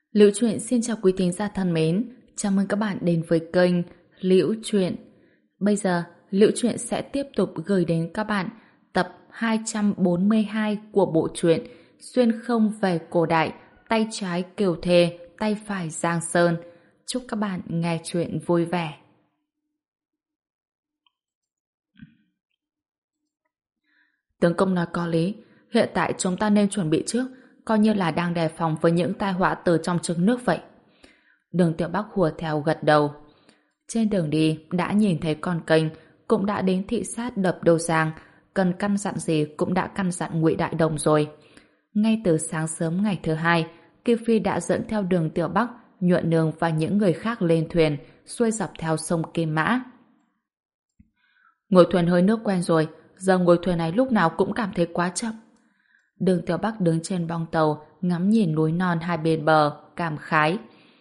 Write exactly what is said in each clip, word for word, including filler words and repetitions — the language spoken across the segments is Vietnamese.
Liễu Chuyện xin chào quý thính giả thân mến, chào mừng các bạn đến với kênh Liễu Chuyện. Bây giờ, Liễu Chuyện sẽ tiếp tục gửi đến các bạn tập hai trăm bốn mươi hai của bộ truyện Xuyên không về cổ đại, tay trái Kiều Thề, tay phải Giang Sơn. Chúc các bạn nghe chuyện vui vẻ. Tướng công nói có lý, hiện tại chúng ta nên chuẩn bị trước, coi như là đang đề phòng với những tai họa từ trong trứng nước vậy. Đường Tiểu Bắc hùa theo gật đầu. Trên đường đi đã nhìn thấy con kênh, cũng đã đến thị sát đập Đô Giang, cần căn dặn gì cũng đã căn dặn Ngụy Đại Đồng rồi. Ngay từ sáng sớm ngày thứ hai, Kim Phi đã dẫn theo Đường Tiểu Bắc, Nhuận Nương và những người khác lên thuyền, xuôi dọc theo sông Kim Mã. Ngồi thuyền hơi nước quen rồi, giờ ngồi thuyền này lúc nào cũng cảm thấy quá chậm. Đường Tiểu Bắc đứng trên bong tàu, ngắm nhìn núi non hai bên bờ, cảm khái.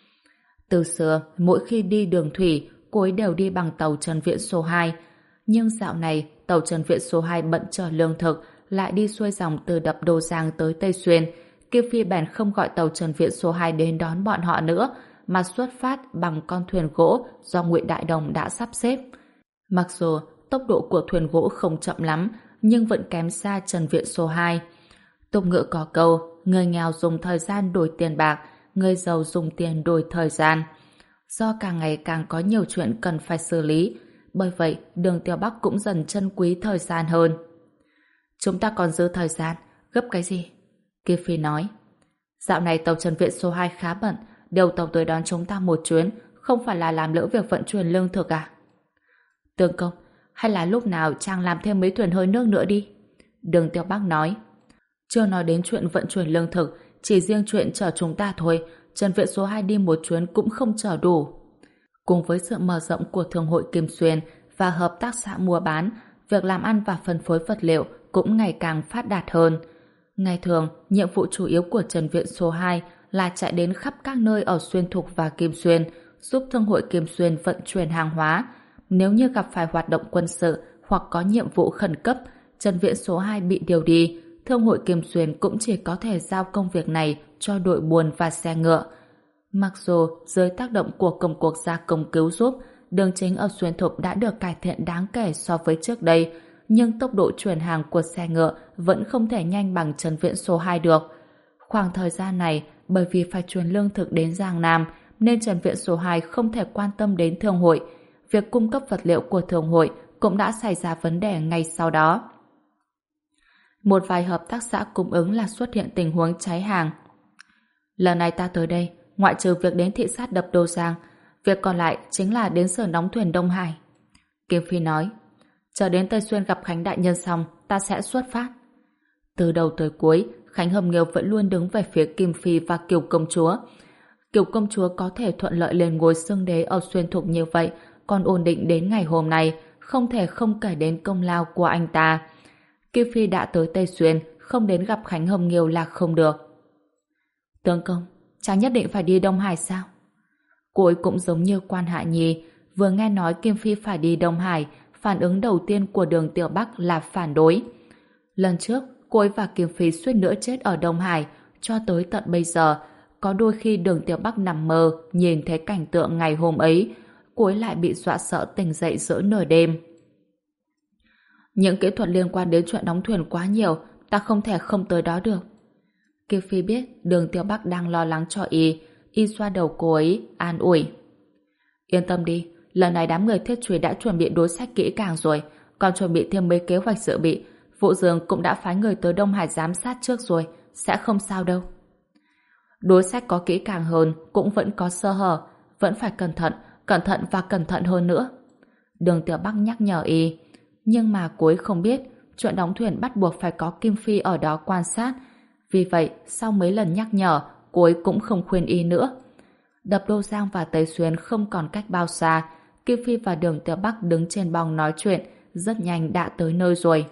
Từ xưa, mỗi khi đi đường thủy, cô ấy đều đi bằng tàu Trần Viễn số hai. Nhưng dạo này, tàu Trần Viễn số hai bận chở lương thực, lại đi xuôi dòng từ đập Đô Giang tới Tây Xuyên. Kim Phi bèn không gọi tàu Trần Viễn số hai đến đón bọn họ nữa, mà xuất phát bằng con thuyền gỗ do Ngụy Đại Đồng đã sắp xếp. Mặc dù tốc độ của thuyền gỗ không chậm lắm, nhưng vẫn kém xa Trần Viễn số hai. Tục ngữ có câu, người nghèo dùng thời gian đổi tiền bạc, người giàu dùng tiền đổi thời gian. Do càng ngày càng có nhiều chuyện cần phải xử lý, bởi vậy Đường Tiểu Bắc cũng dần trân quý thời gian hơn. Chúng ta còn dư thời gian, gấp cái gì? Kim Phi nói. Dạo này tàu Trần Viễn số hai khá bận, điều tàu tới đón chúng ta một chuyến, không phải là làm lỡ việc vận chuyển lương thực à? Tướng công, hay là lúc nào chàng làm thêm mấy thuyền hơi nước nữa đi? Đường Tiểu Bắc nói. Chưa nói đến chuyện vận chuyển lương thực, chỉ riêng chuyện chở chúng ta thôi, Trần Viễn số hai đi một chuyến cũng không chở đủ. Cùng với sự mở rộng của Thương hội Kim Xuyên và hợp tác xã mua bán, việc làm ăn và phân phối vật liệu cũng ngày càng phát đạt hơn. Ngày thường, nhiệm vụ chủ yếu của Trần Viễn số hai là chạy đến khắp các nơi ở Xuyên Thục và Kim Xuyên, giúp Thương hội Kim Xuyên vận chuyển hàng hóa. Nếu như gặp phải hoạt động quân sự hoặc có nhiệm vụ khẩn cấp, Trần Viễn số hai bị điều đi, Thương hội Kim Xuyên cũng chỉ có thể giao công việc này cho đội buôn và xe ngựa. Mặc dù dưới tác động của công cuộc gia công cứu giúp, đường chính ở Xuyên Thục đã được cải thiện đáng kể so với trước đây, nhưng tốc độ chuyển hàng của xe ngựa vẫn không thể nhanh bằng Trần Viễn số hai được. Khoảng thời gian này, bởi vì phải chuyển lương thực đến Giang Nam, nên Trần Viễn số hai không thể quan tâm đến thương hội. Việc cung cấp vật liệu của thương hội cũng đã xảy ra vấn đề ngay sau đó. Một vài hợp tác xã cung ứng là xuất hiện tình huống cháy hàng. Lần này ta tới đây, ngoại trừ việc đến thị sát đập Đô Giang, việc còn lại chính là đến sở đóng thuyền Đông Hải. Kim Phi nói, chờ đến Tây Xuyên gặp Khánh Đại Nhân xong, ta sẽ xuất phát. Từ đầu tới cuối, Khánh Hầm Nghiêu vẫn luôn đứng về phía Kim Phi và Kiều Công Chúa. Kiều Công Chúa có thể thuận lợi lên ngôi xương đế ở Xuyên Thục như vậy, còn ổn định đến ngày hôm nay, không thể không kể đến công lao của anh ta. Kim Phi đã tới Tây Xuyên, không đến gặp Khánh Hồng Nghiêu là không được. Tướng công, chàng nhất định phải đi Đông Hải sao? Cô ấy cũng giống như Quan Hạ Nhi, vừa nghe nói Kim Phi phải đi Đông Hải, phản ứng đầu tiên của Đường Tiểu Bắc là phản đối. Lần trước, cô ấy và Kim Phi suýt nữa chết ở Đông Hải, cho tới tận bây giờ, có đôi khi Đường Tiểu Bắc nằm mơ, nhìn thấy cảnh tượng ngày hôm ấy, cô ấy lại bị dọa sợ tỉnh dậy giữa nửa đêm. Những kỹ thuật liên quan đến chuyện đóng thuyền quá nhiều, ta không thể không tới đó được. Kim Phi biết Đường Tiểu Bắc đang lo lắng cho y, y xoa đầu cô ấy, an ủi. Yên tâm đi, lần này đám người Thiết Truy đã chuẩn bị đối sách kỹ càng rồi, còn chuẩn bị thêm mấy kế hoạch dự bị. Vụ Dương cũng đã phái người tới Đông Hải giám sát trước rồi, sẽ không sao đâu. Đối sách có kỹ càng hơn, cũng vẫn có sơ hở, vẫn phải cẩn thận, cẩn thận và cẩn thận hơn nữa. Đường Tiểu Bắc nhắc nhở y. Nhưng mà cô ấy không biết chuyện đóng thuyền bắt buộc phải có Kim Phi ở đó quan sát. Vì vậy, sau mấy lần nhắc nhở, cô ấy cũng không khuyên y nữa. Đập Đô Giang và Tây Xuyên không còn cách bao xa. Kim Phi và Đường Tiểu Bắc đứng trên bong nói chuyện, rất nhanh đã tới nơi rồi.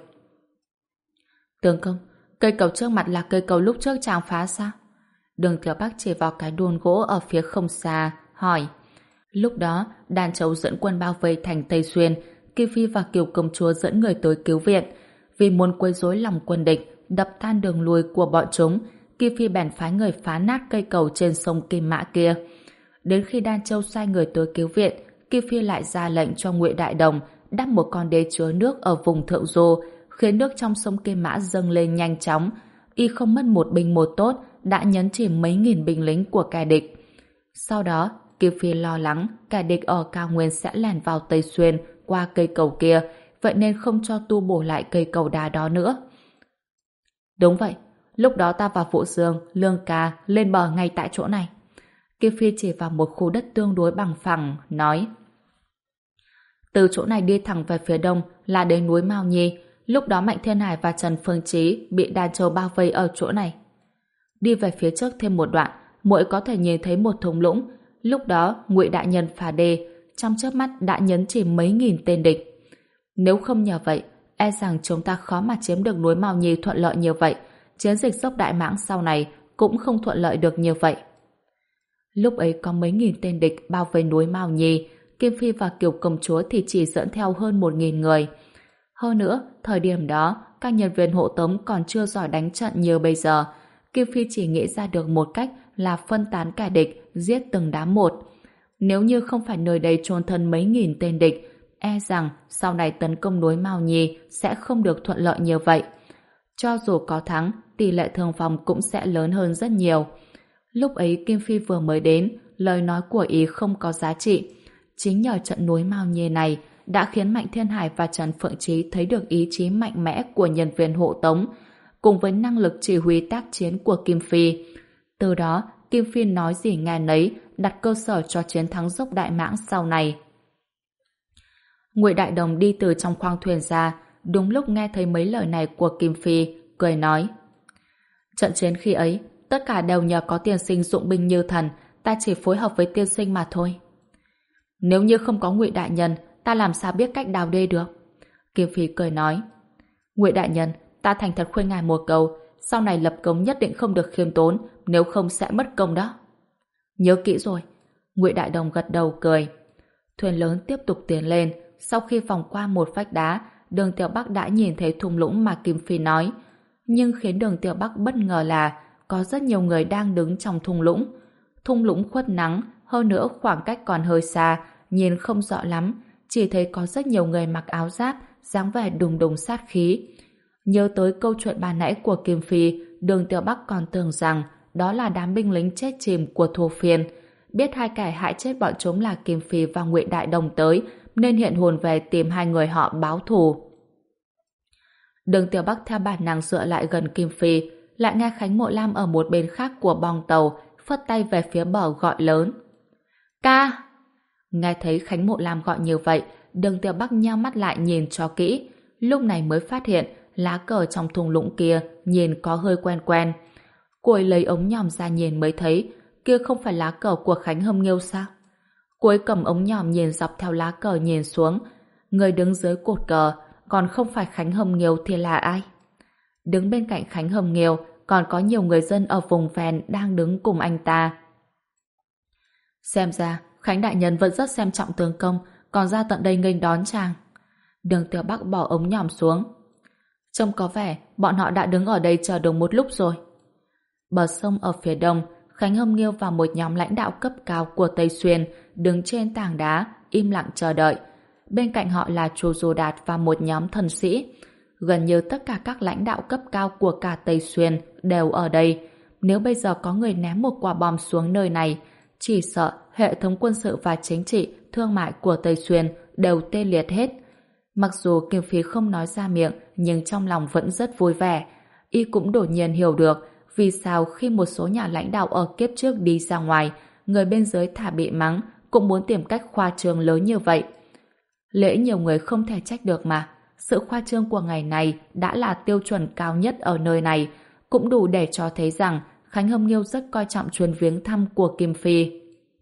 Tướng công, cây cầu trước mặt là cây cầu lúc trước chàng phá sao? Đường Tiểu Bắc chỉ vào cái đồn gỗ ở phía không xa, hỏi. Lúc đó, đàn trấu dẫn quân bao vây thành Tây Xuyên, Kim Phi và Kiều Công Chúa dẫn người tới cứu viện. Vì muốn quấy rối lòng quân địch, đập tan đường lui của bọn chúng, Kim Kim Phi bèn phái người phá nát cây cầu trên sông Kim Mã kia. Đến khi Đan Châu sai người tới cứu viện, Kim Phi lại ra lệnh cho Ngụy Đại Đồng đắp một con đê chứa nước ở vùng thượng du, khiến nước trong sông Kim Mã dâng lên nhanh chóng. Y không mất một binh một tốt đã nhấn chìm mấy nghìn binh lính của kẻ địch. Sau đó, Kim Phi lo lắng kẻ địch ở cao nguyên sẽ lẻn vào Tây Xuyên qua cây cầu kia, vậy nên không cho tu bổ lại cây cầu đá đó nữa. Đúng vậy, lúc đó ta và Vũ Dương, Lương Ca lên bờ ngay tại chỗ này. Kim Phi chỉ vào một khu đất tương đối bằng phẳng, nói: từ chỗ này đi thẳng về phía đông là đến núi Mao Nhi. Lúc đó Mạnh Thiên Hải và Trần Phương Chí bị Đan Châu bao vây ở chỗ này. Đi về phía trước thêm một đoạn, muội có thể nhìn thấy một thung lũng. Lúc đó Ngụy đại nhân phá đê, trong chớp mắt đã nhấn chìm mấy nghìn tên địch. Nếu không nhờ vậy, e rằng chúng ta khó mà chiếm được núi Mao Nhi thuận lợi như vậy. Chiến dịch dốc Đại Mãng sau này cũng không thuận lợi được như vậy. Lúc ấy có mấy nghìn tên địch bao vây núi Mao Nhi, Kim Phi và Kiều Công Chúa thì chỉ dẫn theo hơn một nghìn người. Hơn nữa, thời điểm đó, các nhân viên hộ tống còn chưa giỏi đánh trận như bây giờ. Kim Phi chỉ nghĩ ra được một cách là phân tán kẻ địch, giết từng đám một. Nếu như không phải nơi đây chôn thân mấy nghìn tên địch, e rằng sau này tấn công núi Mao Nhi sẽ không được thuận lợi như vậy. Cho dù có thắng, tỷ lệ thương vong cũng sẽ lớn hơn rất nhiều. Lúc ấy Kim Phi vừa mới đến, lời nói của ý không có giá trị. Chính nhờ trận núi Mao Nhi này đã khiến Mạnh Thiên Hải và Trần Phượng Chí thấy được ý chí mạnh mẽ của nhân viên hộ tống, cùng với năng lực chỉ huy tác chiến của Kim Phi. Từ đó, Kim Phi nói gì nghe nấy, đặt cơ sở cho chiến thắng dốc Đại Mãng sau này. Ngụy Đại Đồng đi từ trong khoang thuyền ra, đúng lúc nghe thấy mấy lời này của Kim Phi, cười nói: trận chiến khi ấy, tất cả đều nhờ có tiên sinh dụng binh như thần, ta chỉ phối hợp với tiên sinh mà thôi. Nếu như không có Ngụy đại nhân, ta làm sao biết cách đào đê được? Kim Phi cười nói: Ngụy đại nhân, ta thành thật khuyên ngài một câu, sau này lập công nhất định không được khiêm tốn, nếu không sẽ mất công đó. Nhớ kỹ rồi. Ngụy Đại Đồng gật đầu cười. Thuyền lớn tiếp tục tiến lên. Sau khi vòng qua một vách đá, Đường Tiểu Bắc đã nhìn thấy thung lũng mà Kim Phi nói. Nhưng khiến Đường Tiểu Bắc bất ngờ là có rất nhiều người đang đứng trong thung lũng. Thung lũng khuất nắng, hơn nữa khoảng cách còn hơi xa, nhìn không rõ lắm, chỉ thấy có rất nhiều người mặc áo giáp, dáng vẻ đùng đùng sát khí. Nhớ tới câu chuyện ban nãy của Kim Phi, Đường Tiểu Bắc còn tưởng rằng đó là đám binh lính chết chìm của Thổ Phiên. Biết hai kẻ hại chết bọn chúng là Kim Phi và Ngụy Đại Đồng tới, nên hiện hồn về tìm hai người họ báo thù. Đường Tiểu Bắc theo bản năng dựa lại gần Kim Phi, lại nghe Khánh Mộ Lam ở một bên khác của bong tàu phất tay về phía bờ gọi lớn: Ca! Nghe thấy Khánh Mộ Lam gọi như vậy, Đường Tiểu Bắc nheo mắt lại nhìn cho kỹ, lúc này mới phát hiện lá cờ trong thung lũng kia nhìn có hơi quen quen. Cô ấy lấy ống nhòm ra nhìn mới thấy, kia không phải lá cờ của Khánh Hâm Nghiêu sao? Cô ấy cầm ống nhòm nhìn dọc theo lá cờ nhìn xuống, người đứng dưới cột cờ còn không phải Khánh Hâm Nghiêu thì là ai? Đứng bên cạnh Khánh Hâm Nghiêu còn có nhiều người dân ở vùng ven đang đứng cùng anh ta. Xem ra Khánh đại nhân vẫn rất xem trọng tướng công, còn ra tận đây nghênh đón chàng. Đường Tiểu Bắc bỏ ống nhòm xuống. Trông có vẻ bọn họ đã đứng ở đây chờ được một lúc rồi. Bờ sông ở phía đông, Khánh Hâm Nghiêu và một nhóm lãnh đạo cấp cao của Tây Xuyên đứng trên tảng đá, im lặng chờ đợi. Bên cạnh họ là Chu Du Đạt và một nhóm thần sĩ. Gần như tất cả các lãnh đạo cấp cao của cả Tây Xuyên đều ở đây. Nếu bây giờ có người ném một quả bom xuống nơi này, chỉ sợ hệ thống quân sự và chính trị, thương mại của Tây Xuyên đều tê liệt hết. Mặc dù Kim Phi không nói ra miệng, nhưng trong lòng vẫn rất vui vẻ. Y cũng đột nhiên hiểu được vì sao khi một số nhà lãnh đạo ở kiếp trước đi ra ngoài, người bên dưới thà bị mắng cũng muốn tìm cách khoa trương lớn như vậy. Lễ nhiều người không thể trách được mà. Sự khoa trương của ngày này đã là tiêu chuẩn cao nhất ở nơi này, cũng đủ để cho thấy rằng Khánh Hâm Nghiêu rất coi trọng chuyến viếng thăm của Kim Phi.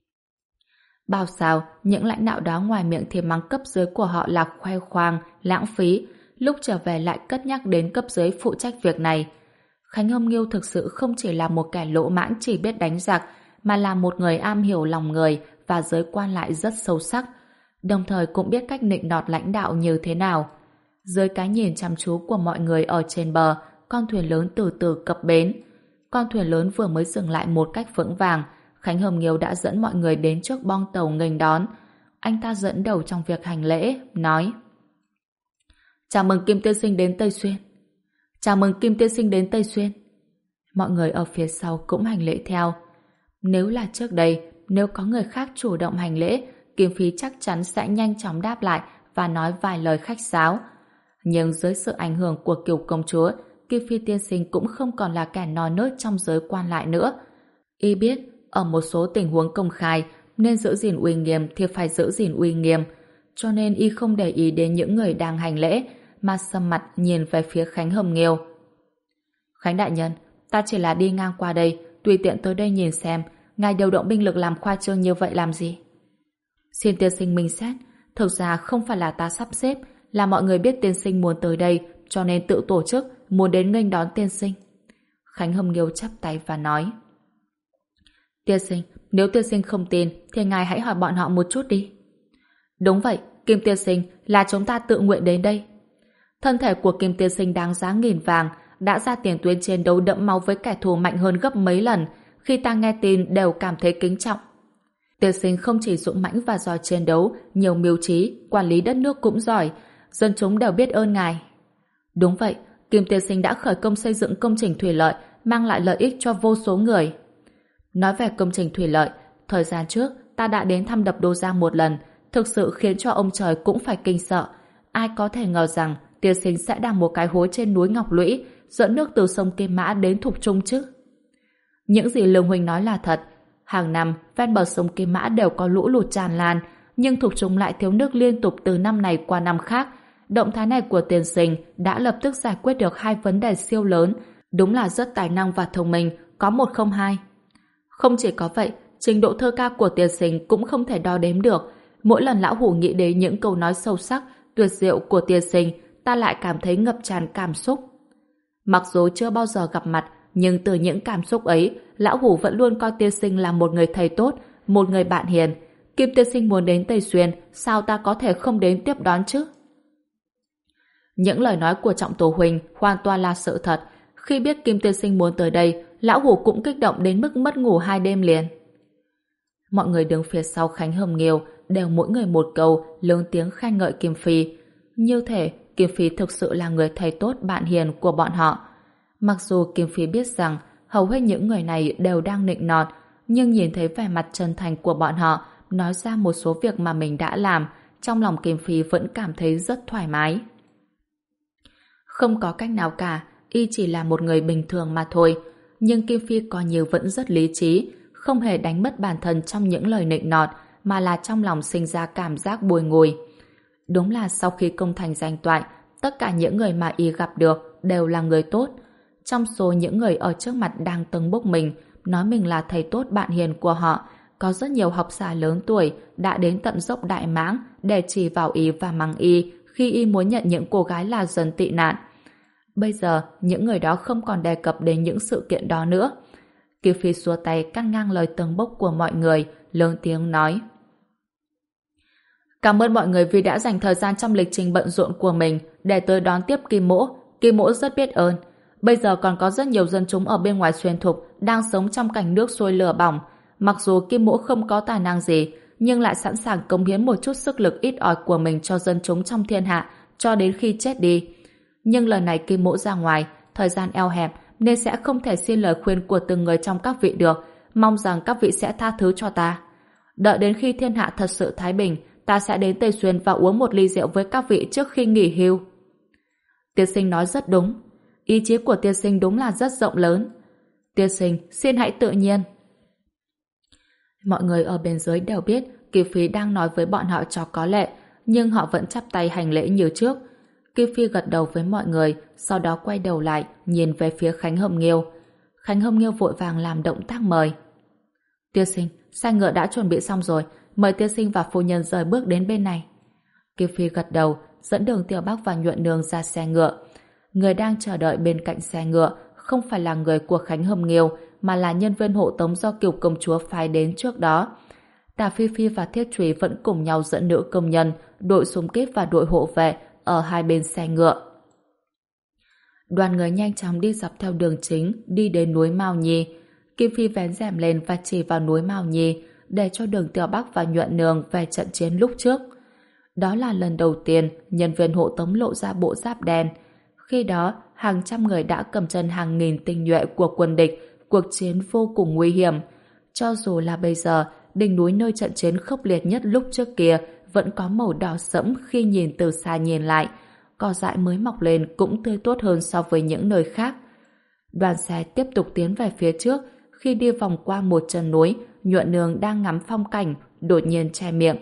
Bao sao, những lãnh đạo đó ngoài miệng thì mắng cấp dưới của họ là khoe khoang, lãng phí, lúc trở về lại cất nhắc đến cấp dưới phụ trách việc này. Khánh Hâm Nghiêu thực sự không chỉ là một kẻ lỗ mãng chỉ biết đánh giặc, mà là một người am hiểu lòng người và giới quan lại rất sâu sắc, đồng thời cũng biết cách nịnh nọt lãnh đạo như thế nào. Dưới cái nhìn chăm chú của mọi người ở trên bờ, con thuyền lớn từ từ cập bến. Con thuyền lớn vừa mới dừng lại một cách vững vàng, Khánh Hồng Nghiêu đã dẫn mọi người đến trước bong tàu nghênh đón. Anh ta dẫn đầu trong việc hành lễ, nói: Chào mừng Kim Tiên Sinh đến Tây Xuyên. Chào mừng Kim Tiên Sinh đến Tây Xuyên. Mọi người ở phía sau cũng hành lễ theo. Nếu là trước đây, nếu có người khác chủ động hành lễ, Kim Phi chắc chắn sẽ nhanh chóng đáp lại và nói vài lời khách sáo. Nhưng dưới sự ảnh hưởng của Kiều công chúa, Kim Phi tiên sinh cũng không còn là kẻ non nớt trong giới quan lại nữa. Y biết, ở một số tình huống công khai, nên giữ gìn uy nghiêm thì phải giữ gìn uy nghiêm. Cho nên y không để ý đến những người đang hành lễ, mà sầm mặt nhìn về phía Khánh Hồng Nghiêu. Khánh đại nhân, ta chỉ là đi ngang qua đây, tùy tiện tới đây nhìn xem, ngài điều động binh lực làm khoa trương như vậy làm gì? Xin tiên sinh minh xét, thực ra không phải là ta sắp xếp, là mọi người biết tiên sinh muốn tới đây, cho nên tự tổ chức, muốn đến nghênh đón tiên sinh. Khánh Hồng Nghiêu chắp tay và nói: Tiên sinh, nếu tiên sinh không tin, thì ngài hãy hỏi bọn họ một chút đi. Đúng vậy, Kim tiên sinh, là chúng ta tự nguyện đến đây. Thân thể của Kim tiên sinh đáng giá nghìn vàng, đã ra tiền tuyến chiến đấu đẫm máu với kẻ thù mạnh hơn gấp mấy lần, khi ta nghe tin đều cảm thấy kính trọng. Tiên sinh không chỉ dũng mãnh và giỏi chiến đấu, nhiều mưu trí, quản lý đất nước cũng giỏi, dân chúng đều biết ơn ngài. Đúng vậy, Kim tiên sinh đã khởi công xây dựng công trình thủy lợi, mang lại lợi ích cho vô số người. Nói về công trình thủy lợi, thời gian trước ta đã đến thăm đập Đô Giang một lần, thực sự khiến cho ông trời cũng phải kinh sợ. Ai có thể ngờ rằng tiên sinh sẽ đào một cái hố trên núi Ngọc Lũy, dẫn nước từ sông Kim Mã đến Thục Trung chứ? Những gì Lương huynh nói là thật. Hàng năm, ven bờ sông Kim Mã đều có lũ lụt tràn lan, nhưng Thục Trung lại thiếu nước liên tục từ năm này qua năm khác. Động thái này của tiên sinh đã lập tức giải quyết được hai vấn đề siêu lớn, đúng là rất tài năng và thông minh, có một không hai. Không chỉ có vậy, trình độ thơ ca của tiên sinh cũng không thể đo đếm được. Mỗi lần lão hủ nghĩ đến những câu nói sâu sắc, tuyệt diệu của tiên sinh, ta lại cảm thấy ngập tràn cảm xúc. Mặc dù chưa bao giờ gặp mặt, nhưng từ những cảm xúc ấy, lão hủ vẫn luôn coi tiên sinh là một người thầy tốt, một người bạn hiền. Kim tiên sinh muốn đến Tây Xuyên, sao ta có thể không đến tiếp đón chứ? Những lời nói của Trọng Tổ huynh hoàn toàn là sự thật. Khi biết Kim tiên sinh muốn tới đây, lão hủ cũng kích động đến mức mất ngủ hai đêm liền. Mọi người đứng phía sau Khánh Hồng Nghiêu đều mỗi người một câu lớn tiếng khen ngợi Kim Phi. Như thể Kim Phi thực sự là người thầy tốt bạn hiền của bọn họ. Mặc dù Kim Phi biết rằng hầu hết những người này đều đang nịnh nọt, nhưng nhìn thấy vẻ mặt chân thành của bọn họ nói ra một số việc mà mình đã làm, trong lòng Kim Phi vẫn cảm thấy rất thoải mái. Không có cách nào cả, y chỉ là một người bình thường mà thôi, nhưng Kim Phi coi như vẫn rất lý trí, không hề đánh mất bản thân trong những lời nịnh nọt, mà là trong lòng sinh ra cảm giác bồi ngùi. Đúng là sau khi công thành danh toại, tất cả những người mà y gặp được đều là người tốt. Trong số những người ở trước mặt đang tâng bốc mình, nói mình là thầy tốt bạn hiền của họ, có rất nhiều học giả lớn tuổi đã đến tận dốc Đại Mãng để chỉ vào y và mắng y khi y muốn nhận những cô gái là dân tị nạn. Bây giờ, những người đó không còn đề cập đến những sự kiện đó nữa. Kiều Phi xua tay cắt ngang lời tâng bốc của mọi người, lớn tiếng nói: Cảm ơn mọi người vì đã dành thời gian trong lịch trình bận rộn của mình để tới đón tiếp Kim Mỗ. Kim Mỗ rất biết ơn. Bây giờ còn có rất nhiều dân chúng ở bên ngoài Xuyên Thục đang sống trong cảnh nước sôi lửa bỏng. Mặc dù Kim Mỗ không có tài năng gì, nhưng lại sẵn sàng cống hiến một chút sức lực ít ỏi của mình cho dân chúng trong thiên hạ cho đến khi chết đi. Nhưng lần này Kim Mỗ ra ngoài, thời gian eo hẹp nên sẽ không thể xin lời khuyên của từng người trong các vị được. Mong rằng các vị sẽ tha thứ cho ta. Đợi đến khi thiên hạ thật sự thái bình, ta sẽ đến Tây Xuyên và uống một ly rượu với các vị trước khi nghỉ hưu. Tiên sinh nói rất đúng. Ý chí của tiên sinh đúng là rất rộng lớn. Tiên sinh, xin hãy tự nhiên. Mọi người ở bên dưới đều biết Kiều Phi đang nói với bọn họ cho có lệ, nhưng họ vẫn chắp tay hành lễ như trước. Kiều Phi gật đầu với mọi người, sau đó quay đầu lại, nhìn về phía Khánh Hồng Nghiêu. Khánh Hồng Nghiêu vội vàng làm động tác mời. Tiên sinh, xe ngựa đã chuẩn bị xong rồi, mời tiên sinh và phu nhân rời bước đến bên này. Kiều Phi gật đầu, dẫn Đường Tiểu Bắc và Nhuận Nương ra xe ngựa. Người đang chờ đợi bên cạnh xe ngựa không phải là người của Khánh Hồng Nghiêu, mà là nhân viên hộ tống do Kiều công chúa phái đến trước đó. Tả Phi Phi và Thiết Trúy vẫn cùng nhau dẫn nữ công nhân, đội xung kích và đội hộ vệ ở hai bên xe ngựa. Đoàn người nhanh chóng đi dọc theo đường chính, đi đến núi Mao Nhi. Kim Phi vén rèm lên và chỉ vào núi Mao Nhi, để cho Đường Tiểu Bắc và Nhuận Nương về trận chiến lúc trước. Đó là lần đầu tiên nhân viên hộ tống lộ ra bộ giáp đen. Khi đó, hàng trăm người đã cầm chân hàng nghìn tinh nhuệ của quân địch, cuộc chiến vô cùng nguy hiểm. Cho dù là bây giờ, đỉnh núi nơi trận chiến khốc liệt nhất lúc trước kia vẫn có màu đỏ sẫm khi nhìn từ xa nhìn lại. Cỏ dại mới mọc lên cũng tươi tốt hơn so với những nơi khác. Đoàn xe tiếp tục tiến về phía trước. Khi đi vòng qua một chân núi, Nhuận Nương đang ngắm phong cảnh, đột nhiên che miệng.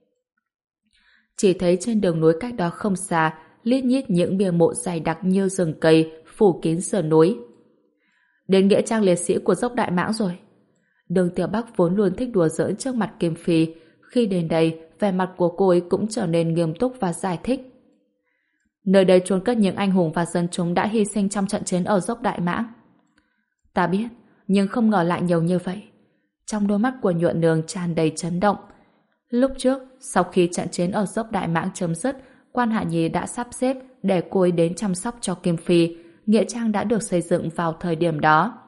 Chỉ thấy trên đường núi cách đó không xa, lít nhít những bia mộ dày đặc như rừng cây, phủ kín sườn núi. Đến nghĩa trang liệt sĩ của dốc Đại Mãng rồi. Đường Tiểu Bắc vốn luôn thích đùa giỡn trước mặt Kim Phi. Khi đến đây, vẻ mặt của cô ấy cũng trở nên nghiêm túc và giải thích. Nơi đây chôn cất những anh hùng và dân chúng đã hy sinh trong trận chiến ở dốc Đại Mãng. Ta biết, nhưng không ngờ lại nhiều như vậy. Trong đôi mắt của Nhuận Nương tràn đầy chấn động. Lúc trước, sau khi trận chiến ở dốc Đại Mãng chấm dứt, Quan Hạ Nhi đã sắp xếp để cô ấy đến chăm sóc cho Kim Phi. Nghĩa trang đã được xây dựng vào thời điểm đó.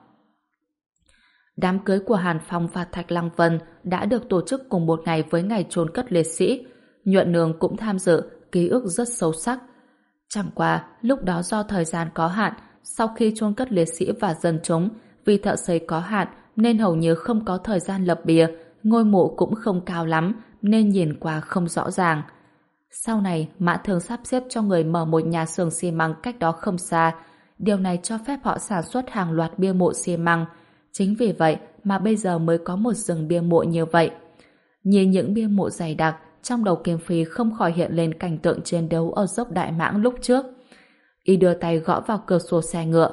Đám cưới của Hàn Phong và Thạch Lăng Vân đã được tổ chức cùng một ngày với ngày chôn cất liệt sĩ. Nhuận Nương cũng tham dự, ký ức rất sâu sắc. Chẳng qua, lúc đó do thời gian có hạn, sau khi chôn cất liệt sĩ và dân chúng, vì thợ xây có hạn nên hầu như không có thời gian lập bia, ngôi mộ cũng không cao lắm nên nhìn qua không rõ ràng. Sau này, Mã Thường sắp xếp cho người mở một nhà xưởng xi măng cách đó không xa. Điều này cho phép họ sản xuất hàng loạt bia mộ xi măng. Chính vì vậy mà bây giờ mới có một rừng bia mộ như vậy. Nhìn những bia mộ dày đặc, trong đầu Kim Phi không khỏi hiện lên cảnh tượng chiến đấu ở dốc Đại Mãng lúc trước. Y đưa tay gõ vào cửa sổ xe ngựa.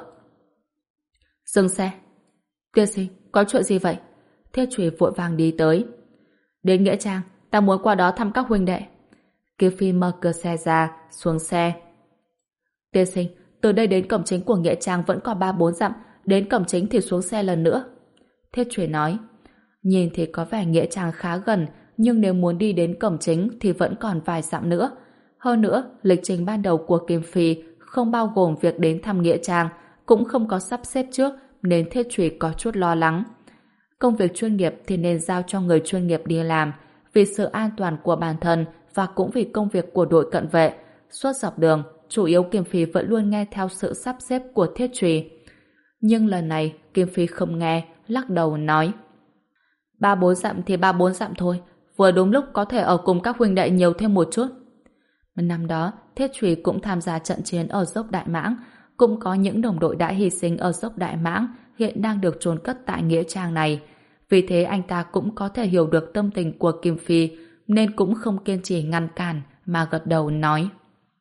Dừng xe. Tiên sinh, có chuyện gì vậy? Thiết Trùy vội vàng đi tới. Đến nghĩa trang, ta muốn qua đó thăm các huynh đệ. Kim Phi mở cửa xe ra, xuống xe. Tiên sinh, từ đây đến cổng chính của nghĩa trang vẫn còn ba bốn dặm, đến cổng chính thì xuống xe lần nữa. Thiết Trùy nói. Nhìn thì có vẻ nghĩa trang khá gần, nhưng nếu muốn đi đến cổng chính thì vẫn còn vài dặm nữa. Hơn nữa, lịch trình ban đầu của Kim Phi không bao gồm việc đến thăm nghĩa trang, cũng không có sắp xếp trước, nên Thiết Trùy có chút lo lắng. Công việc chuyên nghiệp thì nên giao cho người chuyên nghiệp đi làm, vì sự an toàn của bản thân và cũng vì công việc của đội cận vệ. Suốt dọc đường, chủ yếu Kim Phi vẫn luôn nghe theo sự sắp xếp của Thiết Trùy. Nhưng lần này, Kim Phi không nghe, lắc đầu nói. Ba bốn dặm thì ba bốn dặm thôi, vừa đúng lúc có thể ở cùng các huynh đệ nhiều thêm một chút. Năm đó, Thiết Trùy cũng tham gia trận chiến ở dốc Đại Mãng, cũng có những đồng đội đã hy sinh ở dốc Đại Mãng hiện đang được chôn cất tại nghĩa trang này. Vì thế anh ta cũng có thể hiểu được tâm tình của Kim Phi, nên cũng không kiên trì ngăn cản mà gật đầu nói.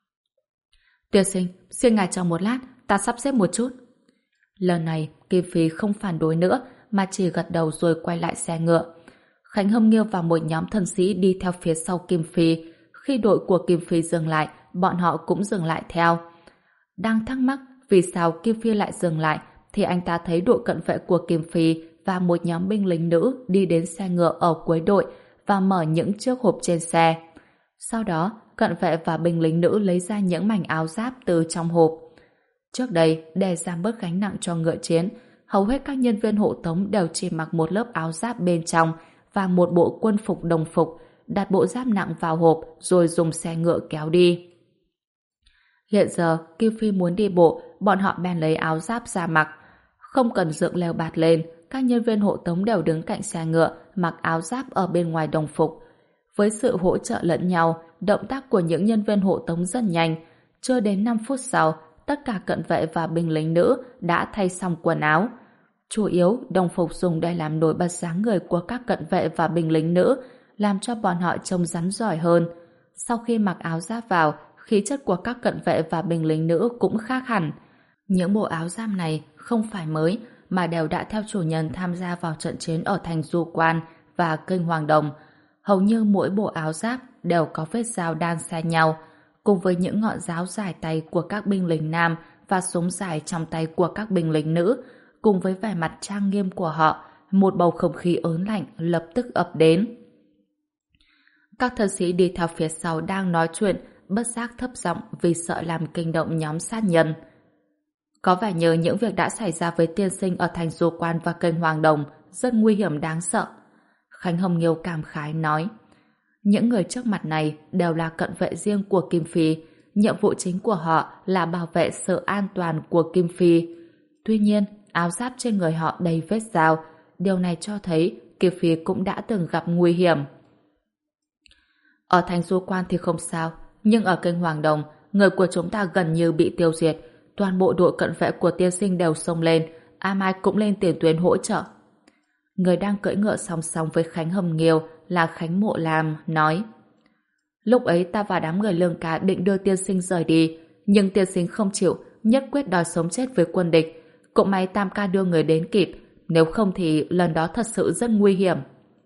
Tiên sinh, xin ngài chờ một lát, ta sắp xếp một chút. Lần này, Kim Phi không phản đối nữa mà chỉ gật đầu rồi quay lại xe ngựa. Khánh Hâm Nghiêu và một nhóm thân sĩ đi theo phía sau Kim Phi. Khi đội của Kim Phi dừng lại, bọn họ cũng dừng lại theo. Đang thắc mắc vì sao Kim Phi lại dừng lại thì anh ta thấy đội cận vệ của Kim Phi và một nhóm binh lính nữ đi đến xe ngựa ở cuối đội và mở những chiếc hộp trên xe. Sau đó, cận vệ và binh lính nữ lấy ra những mảnh áo giáp từ trong hộp. Trước đây, để giảm bớt gánh nặng cho ngựa chiến, hầu hết các nhân viên hộ tống đều chỉ mặc một lớp áo giáp bên trong và một bộ quân phục đồng phục, đặt bộ giáp nặng vào hộp rồi dùng xe ngựa kéo đi. Hiện giờ, Kim Phi muốn đi bộ, bọn họ bèn lấy áo giáp ra mặc. Không cần dựng lều bạt lên, các nhân viên hộ tống đều đứng cạnh xe ngựa, mặc áo giáp ở bên ngoài đồng phục. Với sự hỗ trợ lẫn nhau, động tác của những nhân viên hộ tống rất nhanh. Chưa đến năm phút sau, tất cả cận vệ và binh lính nữ đã thay xong quần áo. Chủ yếu, đồng phục dùng để làm nổi bật dáng người của các cận vệ và binh lính nữ, làm cho bọn họ trông rắn giỏi hơn. Sau khi mặc áo giáp vào, khí chất của các cận vệ và binh lính nữ cũng khác hẳn. Những bộ áo giáp này không phải mới, mà đều đã theo chủ nhân tham gia vào trận chiến ở thành Du Quan và kênh Hoàng Đồng. Hầu như mỗi bộ áo giáp đều có vết dao đan xen nhau, cùng với những ngọn giáo dài tay của các binh lính nam và súng dài trong tay của các binh lính nữ, cùng với vẻ mặt trang nghiêm của họ, một bầu không khí ớn lạnh lập tức ập đến. Các thân sĩ đi theo phía sau đang nói chuyện, bất giác thấp giọng vì sợ làm kinh động nhóm sát nhân. Có vẻ như những việc đã xảy ra với tiên sinh ở thành Du Quan và kênh Hoàng Đồng rất nguy hiểm đáng sợ. Khánh Hồng Nghiêu cảm khái nói. Những người trước mặt này đều là cận vệ riêng của Kim Phi. Nhiệm vụ chính của họ là bảo vệ sự an toàn của Kim Phi. Tuy nhiên, áo giáp trên người họ đầy vết dao. Điều này cho thấy Kim Phi cũng đã từng gặp nguy hiểm. Ở thành Du Quan thì không sao, nhưng ở kênh Hoàng Đồng, người của chúng ta gần như bị tiêu diệt. Toàn bộ đội cận vệ của tiên sinh đều xông lên, A Mai cũng lên tiền tuyến hỗ trợ. Người đang cưỡi ngựa song song với Khánh Hồng Nghiêu là Khánh Mộ Lam, nói: Lúc ấy ta và đám người Lương Cá định đưa tiên sinh rời đi, nhưng tiên sinh không chịu, nhất quyết đòi sống chết với quân địch. Cũng may Tam ca đưa người đến kịp, nếu không thì lần đó thật sự rất nguy hiểm.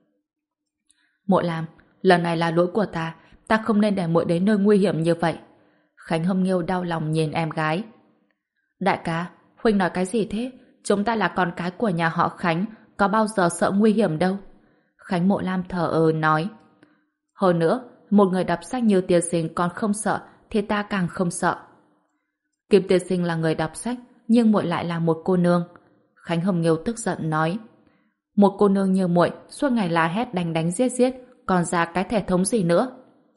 Mộ Lam, lần này là lỗi của ta, ta không nên để muội đến nơi nguy hiểm như vậy. Khánh Hồng Nghiêu đau lòng nhìn em gái. Đại ca, huynh nói cái gì thế? Chúng ta là con cái của nhà họ Khánh, có bao giờ sợ nguy hiểm đâu. Khánh Mộ Lam thở ơ nói. Hơn nữa, một người đọc sách như tiên sinh còn không sợ, thì ta càng không sợ. Kim tiên sinh là người đọc sách, nhưng muội lại là một cô nương. Khánh Hồng Nghiêu tức giận nói. Một cô nương như muội suốt ngày la hét đánh đánh giết giết, còn ra cái thể thống gì nữa?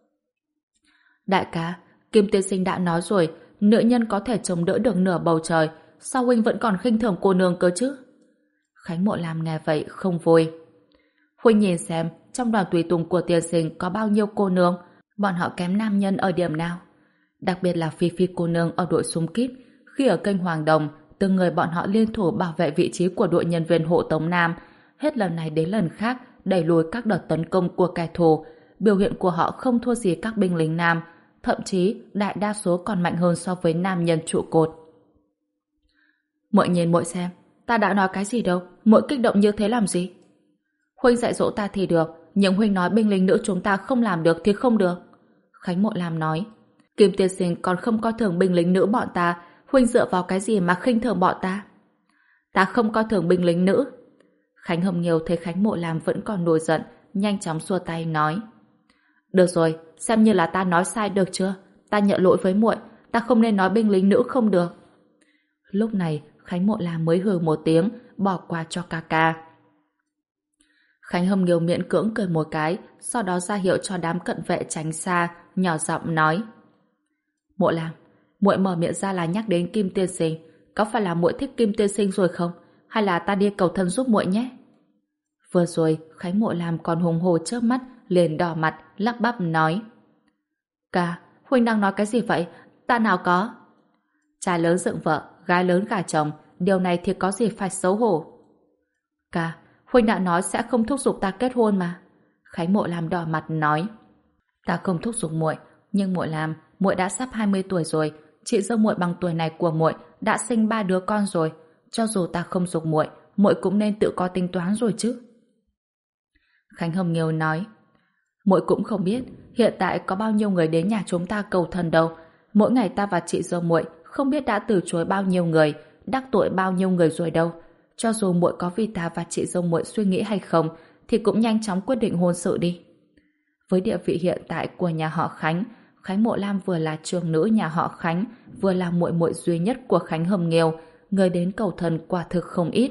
Đại ca, Kim tiên sinh đã nói rồi, nữ nhân có thể chống đỡ được nửa bầu trời, sao huynh vẫn còn khinh thường cô nương cơ chứ? Khánh Mộ Lam nghe vậy không vui. Huynh nhìn xem, trong đoàn tùy tùng của tiên sinh có bao nhiêu cô nương, bọn họ kém nam nhân ở điểm nào? Đặc biệt là Phi Phi cô nương ở đội xung kích, khi ở kênh Hoàng Đồng, từng người bọn họ liên thủ bảo vệ vị trí của đội nhân viên hộ tống nam, hết lần này đến lần khác đẩy lùi các đợt tấn công của kẻ thù. Biểu hiện của họ không thua gì các binh lính nam, thậm chí đại đa số còn mạnh hơn so với nam nhân trụ cột. Muội nhìn muội xem, ta đã nói cái gì đâu, muội kích động như thế làm gì? Huynh dạy dỗ ta thì được, nhưng huynh nói binh lính nữ chúng ta không làm được thì không được. Khánh Mộ Lam nói. Kim tiên sinh còn không coi thường binh lính nữ bọn ta, huynh dựa vào cái gì mà khinh thường bọn ta? Ta không coi thường binh lính nữ. Khánh Hồng Nghiêu thấy Khánh Mộ Lam vẫn còn nổi giận, nhanh chóng xua tay nói. Được rồi, xem như là ta nói sai được chưa? Ta nhận lỗi với muội, ta không nên nói binh lính nữ không được. Lúc này, Khánh Mộ Lam mới hừ một tiếng, bỏ qua cho ca ca. Khánh Hồng Nghiêu miễn cưỡng cười một cái, sau đó ra hiệu cho đám cận vệ tránh xa, nhỏ giọng nói. Mộ Lam, muội mở miệng ra là nhắc đến Kim tiên sinh, có phải là muội thích Kim tiên sinh rồi không? Hay là ta đi cầu thân giúp muội nhé? Vừa rồi, Khánh Mộ Lam còn hùng hồ chớp mắt, liền đỏ mặt, lắp bắp nói. Ca, huynh đang nói cái gì vậy? Ta nào có? Trai lớn dựng vợ, gái lớn gả chồng, điều này thì có gì phải xấu hổ? Ca, huynh đã nói sẽ không thúc giục ta kết hôn mà. Khánh Mộ Lam đỏ mặt nói. Ta không thúc giục muội, nhưng muội Lam, muội đã sắp hai mươi tuổi rồi, chị dâu muội bằng tuổi này của muội đã sinh ba đứa con rồi, cho dù ta không giục muội, muội cũng nên tự có tính toán rồi chứ. Khánh Hồng Nghiêu nói. Muội cũng không biết hiện tại có bao nhiêu người đến nhà chúng ta cầu thân đâu. Mỗi ngày ta và chị dâu muội không biết đã từ chối bao nhiêu người, đắc tội bao nhiêu người rồi đâu. Cho dù muội có vì ta và chị dâu muội suy nghĩ hay không, thì cũng nhanh chóng quyết định hôn sự đi. Với địa vị hiện tại của nhà họ Khánh, Khánh Mộ Lam vừa là trưởng nữ nhà họ Khánh, vừa là muội muội duy nhất của Khánh Hồng Nghiêu, người đến cầu thân quả thực không ít.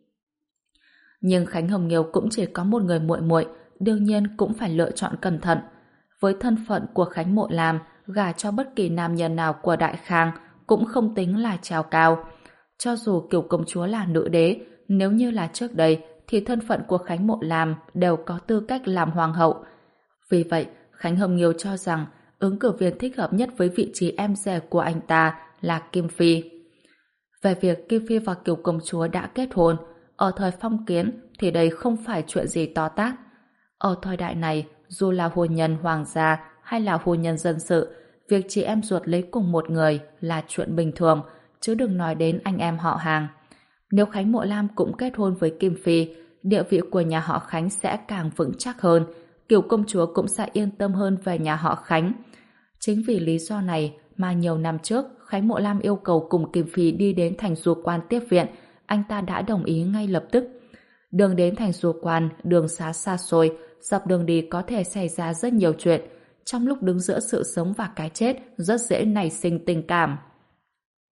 Nhưng Khánh Hồng Nghiêu cũng chỉ có một người muội muội, đương nhiên cũng phải lựa chọn cẩn thận. Với thân phận của Khánh Mộ Lam, gả cho bất kỳ nam nhân nào của Đại Khang cũng không tính là trèo cao. Cho dù Kiều công chúa là nữ đế, nếu như là trước đây thì thân phận của Khánh Mộ Lam đều có tư cách làm hoàng hậu. Vì vậy, Khánh Hồng Nghiêu cho rằng ứng cử viên thích hợp nhất với vị trí em rể của anh ta là Kim Phi. Về việc Kim Phi và Kiều công chúa đã kết hôn, ở thời phong kiến thì đây không phải chuyện gì to tát. Ở thời đại này, dù là hôn nhân hoàng gia hay là hôn nhân dân sự, việc chị em ruột lấy cùng một người là chuyện bình thường, chứ đừng nói đến anh em họ hàng. Nếu Khánh Mộ Lam cũng kết hôn với Kim Phi, địa vị của nhà họ Khánh sẽ càng vững chắc hơn, Kiều công chúa cũng sẽ yên tâm hơn về nhà họ Khánh. Chính vì lý do này mà nhiều năm trước Khánh Mộ Lam yêu cầu cùng Kim Phi đi đến thành Du Quan tiếp viện, anh ta đã đồng ý ngay lập tức. Đường đến thành Du Quan, đường xá xa xôi, dọc đường đi có thể xảy ra rất nhiều chuyện. Trong lúc đứng giữa sự sống và cái chết, rất dễ nảy sinh tình cảm.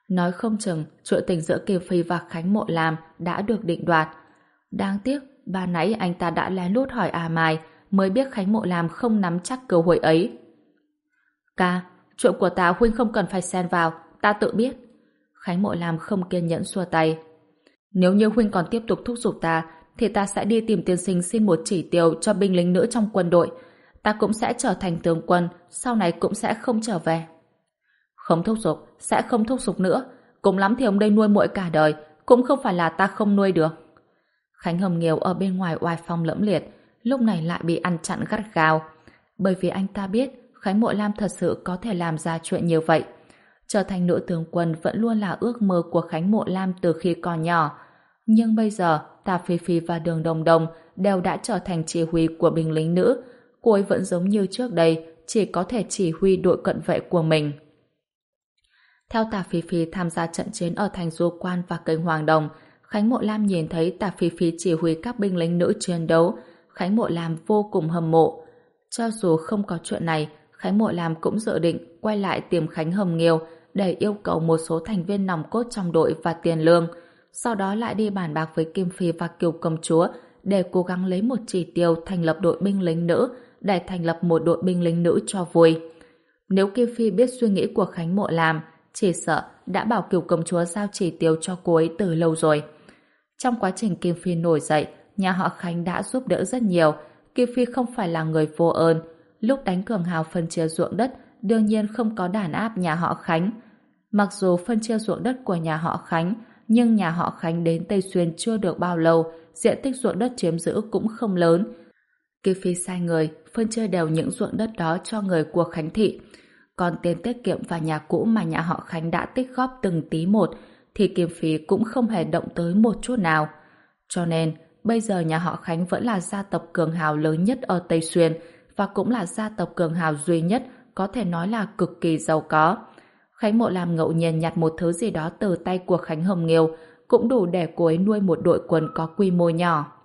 Nói không chừng chuyện tình giữa Kiều Phi và Khánh Mộ Lam đã được định đoạt. Đáng tiếc, ban nãy anh ta đã lén lút hỏi A Mai mới biết Khánh Mộ Lam không nắm chắc cơ hội ấy. Ca, chuyện của ta huynh không cần phải xen vào, ta tự biết. Khánh Mộ Lam không kiên nhẫn xua tay. Nếu như huynh còn tiếp tục thúc giục ta, thì ta sẽ đi tìm tiên sinh xin một chỉ tiêu cho binh lính nữ trong quân đội. Ta cũng sẽ trở thành tướng quân, sau này cũng sẽ không trở về. Không thúc giục, sẽ không thúc giục nữa. Cùng lắm thì ông đây nuôi muội cả đời, cũng không phải là ta không nuôi được. Khánh Hồng Nghiêu ở bên ngoài oai phong lẫm liệt, lúc này lại bị ăn chặn gắt gao. Bởi vì anh ta biết Khánh Mộ Lam thật sự có thể làm ra chuyện như vậy. Trở thành nữ tướng quân vẫn luôn là ước mơ của Khánh Mộ Lam từ khi còn nhỏ. Nhưng bây giờ, Tà Phi Phi và Đường Đồng Đồng đều đã trở thành chỉ huy của binh lính nữ. Cô ấy vẫn giống như trước đây, chỉ có thể chỉ huy đội cận vệ của mình. Theo Tà Phi Phi tham gia trận chiến ở thành Du Quan và kênh Hoàng Đồng, Khánh Mộ Lam nhìn thấy Tà Phi Phi chỉ huy các binh lính nữ chiến đấu. Khánh Mộ Lam vô cùng hâm mộ. Cho dù không có chuyện này, Khánh Mộ Lam cũng dự định quay lại tìm Khánh Hồng Nghiêu để yêu cầu một số thành viên nòng cốt trong đội và tiền lương. Sau đó lại đi bàn bạc với Kim Phi và Kiều Công Chúa để cố gắng lấy một chỉ tiêu thành lập đội binh lính nữ để thành lập một đội binh lính nữ cho vui. Nếu Kim Phi biết suy nghĩ của Khánh Mộ Lam, chỉ sợ đã bảo Kiều Công Chúa giao chỉ tiêu cho cô ấy từ lâu rồi. Trong quá trình Kim Phi nổi dậy, nhà họ Khánh đã giúp đỡ rất nhiều. Kim Phi không phải là người vô ơn. Lúc đánh cường hào phân chia ruộng đất, đương nhiên không có đàn áp nhà họ Khánh. Mặc dù phân chia ruộng đất của nhà họ Khánh, nhưng nhà họ Khánh đến Tây Xuyên chưa được bao lâu, diện tích ruộng đất chiếm giữ cũng không lớn. Kim Phi sai người phân chia đều những ruộng đất đó cho người của Khánh thị. Còn tiền tiết kiệm và nhà cũ mà nhà họ Khánh đã tích góp từng tí một thì Kim Phi cũng không hề động tới một chút nào. Cho nên, bây giờ nhà họ Khánh vẫn là gia tộc cường hào lớn nhất ở Tây Xuyên và cũng là gia tộc cường hào duy nhất có thể nói là cực kỳ giàu có. Khánh Mộ Lam ngẫu nhiên nhặt một thứ gì đó từ tay của Khánh Hồng Nghiêu cũng đủ để cô ấy nuôi một đội quân có quy mô nhỏ.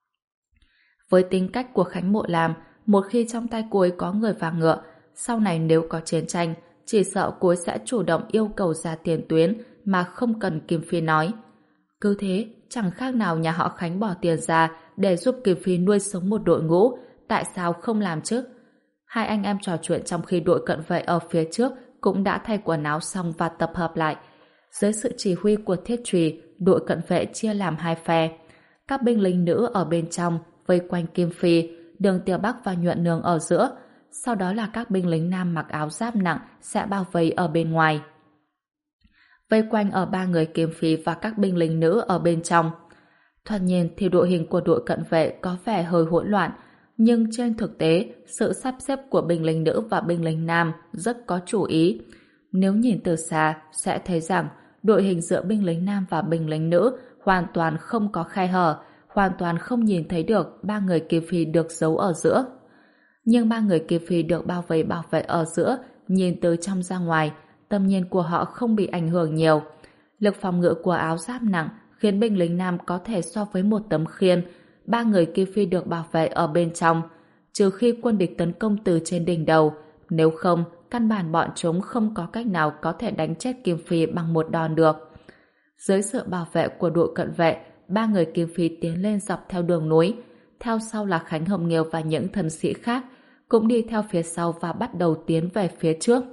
Với tính cách của Khánh Mộ Lam, một khi trong tay cô ấy có người và ngựa, sau này nếu có chiến tranh, chỉ sợ cô ấy sẽ chủ động yêu cầu ra tiền tuyến mà không cần Kim Phi nói. Cứ thế, chẳng khác nào nhà họ Khánh bỏ tiền ra để giúp Kim Phi nuôi sống một đội ngũ, tại sao không làm chứ? Hai anh em trò chuyện trong khi đội cận vệ ở phía trước cũng đã thay quần áo xong và tập hợp lại. Dưới sự chỉ huy của Thiết Trùy, đội cận vệ chia làm hai phe. Các binh lính nữ ở bên trong vây quanh Kim Phi, Đường Tiểu Bắc và Nhuận Nương ở giữa. Sau đó là các binh lính nam mặc áo giáp nặng sẽ bao vây ở bên ngoài. Vây quanh ở ba người Kim Phi và các binh lính nữ ở bên trong. Thoạt nhìn thì đội hình của đội cận vệ có vẻ hơi hỗn loạn, nhưng trên thực tế, sự sắp xếp của binh lính nữ và binh lính nam rất có chủ ý. Nếu nhìn từ xa, sẽ thấy rằng đội hình giữa binh lính nam và binh lính nữ hoàn toàn không có khe hở, hoàn toàn không nhìn thấy được ba người Kim Phi được giấu ở giữa. Nhưng ba người Kim Phi được bao vây bảo vệ ở giữa, nhìn từ trong ra ngoài, tầm nhìn của họ không bị ảnh hưởng nhiều. Lực phòng ngự của áo giáp nặng khiến binh lính nam có thể so với một tấm khiên. Ba người Kim Phi được bảo vệ ở bên trong, trừ khi quân địch tấn công từ trên đỉnh đầu, nếu không, căn bản bọn chúng không có cách nào có thể đánh chết Kim Phi bằng một đòn được. Dưới sự bảo vệ của đội cận vệ, ba người Kim Phi tiến lên dọc theo đường núi, theo sau là Khánh Hồng Nghiêu và những thần sĩ khác, cũng đi theo phía sau và bắt đầu tiến về phía trước.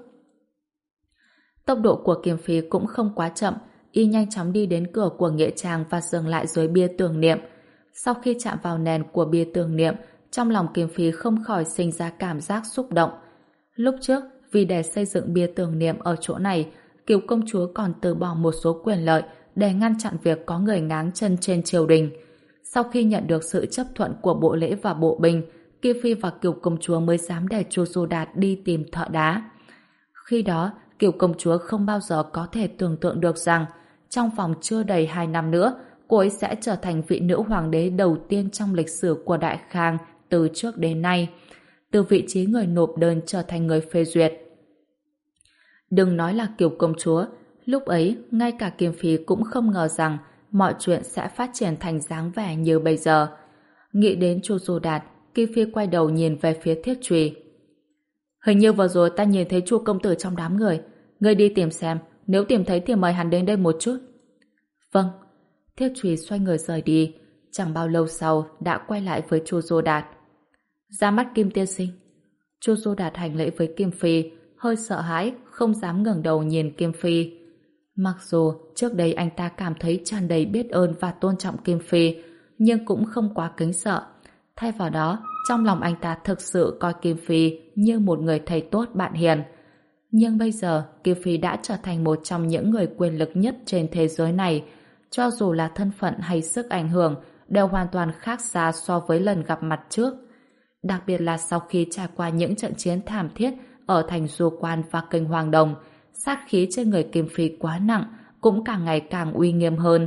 Tốc độ của Kim Phi cũng không quá chậm, y nhanh chóng đi đến cửa của nghĩa trang và dừng lại dưới bia tưởng niệm. Sau khi chạm vào nền của bia tưởng niệm, trong lòng Kim Phi không khỏi sinh ra cảm giác xúc động. Lúc trước, vì để xây dựng bia tưởng niệm ở chỗ này, Kiều Công Chúa còn từ bỏ một số quyền lợi để ngăn chặn việc có người ngáng chân trên triều đình. Sau khi nhận được sự chấp thuận của bộ lễ và bộ binh, Kim Phi và Kiều Công Chúa mới dám để Chu Du Đạt đi tìm thợ đá. Khi đó, Kiều Công Chúa không bao giờ có thể tưởng tượng được rằng trong vòng chưa đầy hai năm nữa, cô ấy sẽ trở thành vị nữ hoàng đế đầu tiên trong lịch sử của Đại Khang từ trước đến nay, từ vị trí người nộp đơn trở thành người phê duyệt. Đừng nói là Kiều Công Chúa, lúc ấy ngay cả Kim Phi cũng không ngờ rằng mọi chuyện sẽ phát triển thành dáng vẻ như bây giờ. Nghĩ đến Chu Du Đạt, Kim Phi quay đầu nhìn về phía Thiết Trùy. Hình như vừa rồi ta nhìn thấy Chu công tử trong đám người, ngươi đi tìm xem nếu tìm thấy thì mời hắn đến đây một chút. Vâng. Thiết Trùy xoay người rời đi, chẳng bao lâu sau đã quay lại với Chu Du Đạt. Ra mắt Kim tiên sinh. Chu Du Đạt hành lễ với Kim Phi, hơi sợ hãi, không dám ngẩng đầu nhìn Kim Phi. Mặc dù trước đây anh ta cảm thấy tràn đầy biết ơn và tôn trọng Kim Phi, nhưng cũng không quá kính sợ. Thay vào đó, trong lòng anh ta thực sự coi Kim Phi như một người thầy tốt bạn hiền. Nhưng bây giờ, Kim Phi đã trở thành một trong những người quyền lực nhất trên thế giới này. Cho dù là thân phận hay sức ảnh hưởng, đều hoàn toàn khác xa so với lần gặp mặt trước. Đặc biệt là sau khi trải qua những trận chiến thảm thiết ở thành Du Quan và kênh Hoàng Đồng, sát khí trên người Kim Phi quá nặng, cũng càng ngày càng uy nghiêm hơn.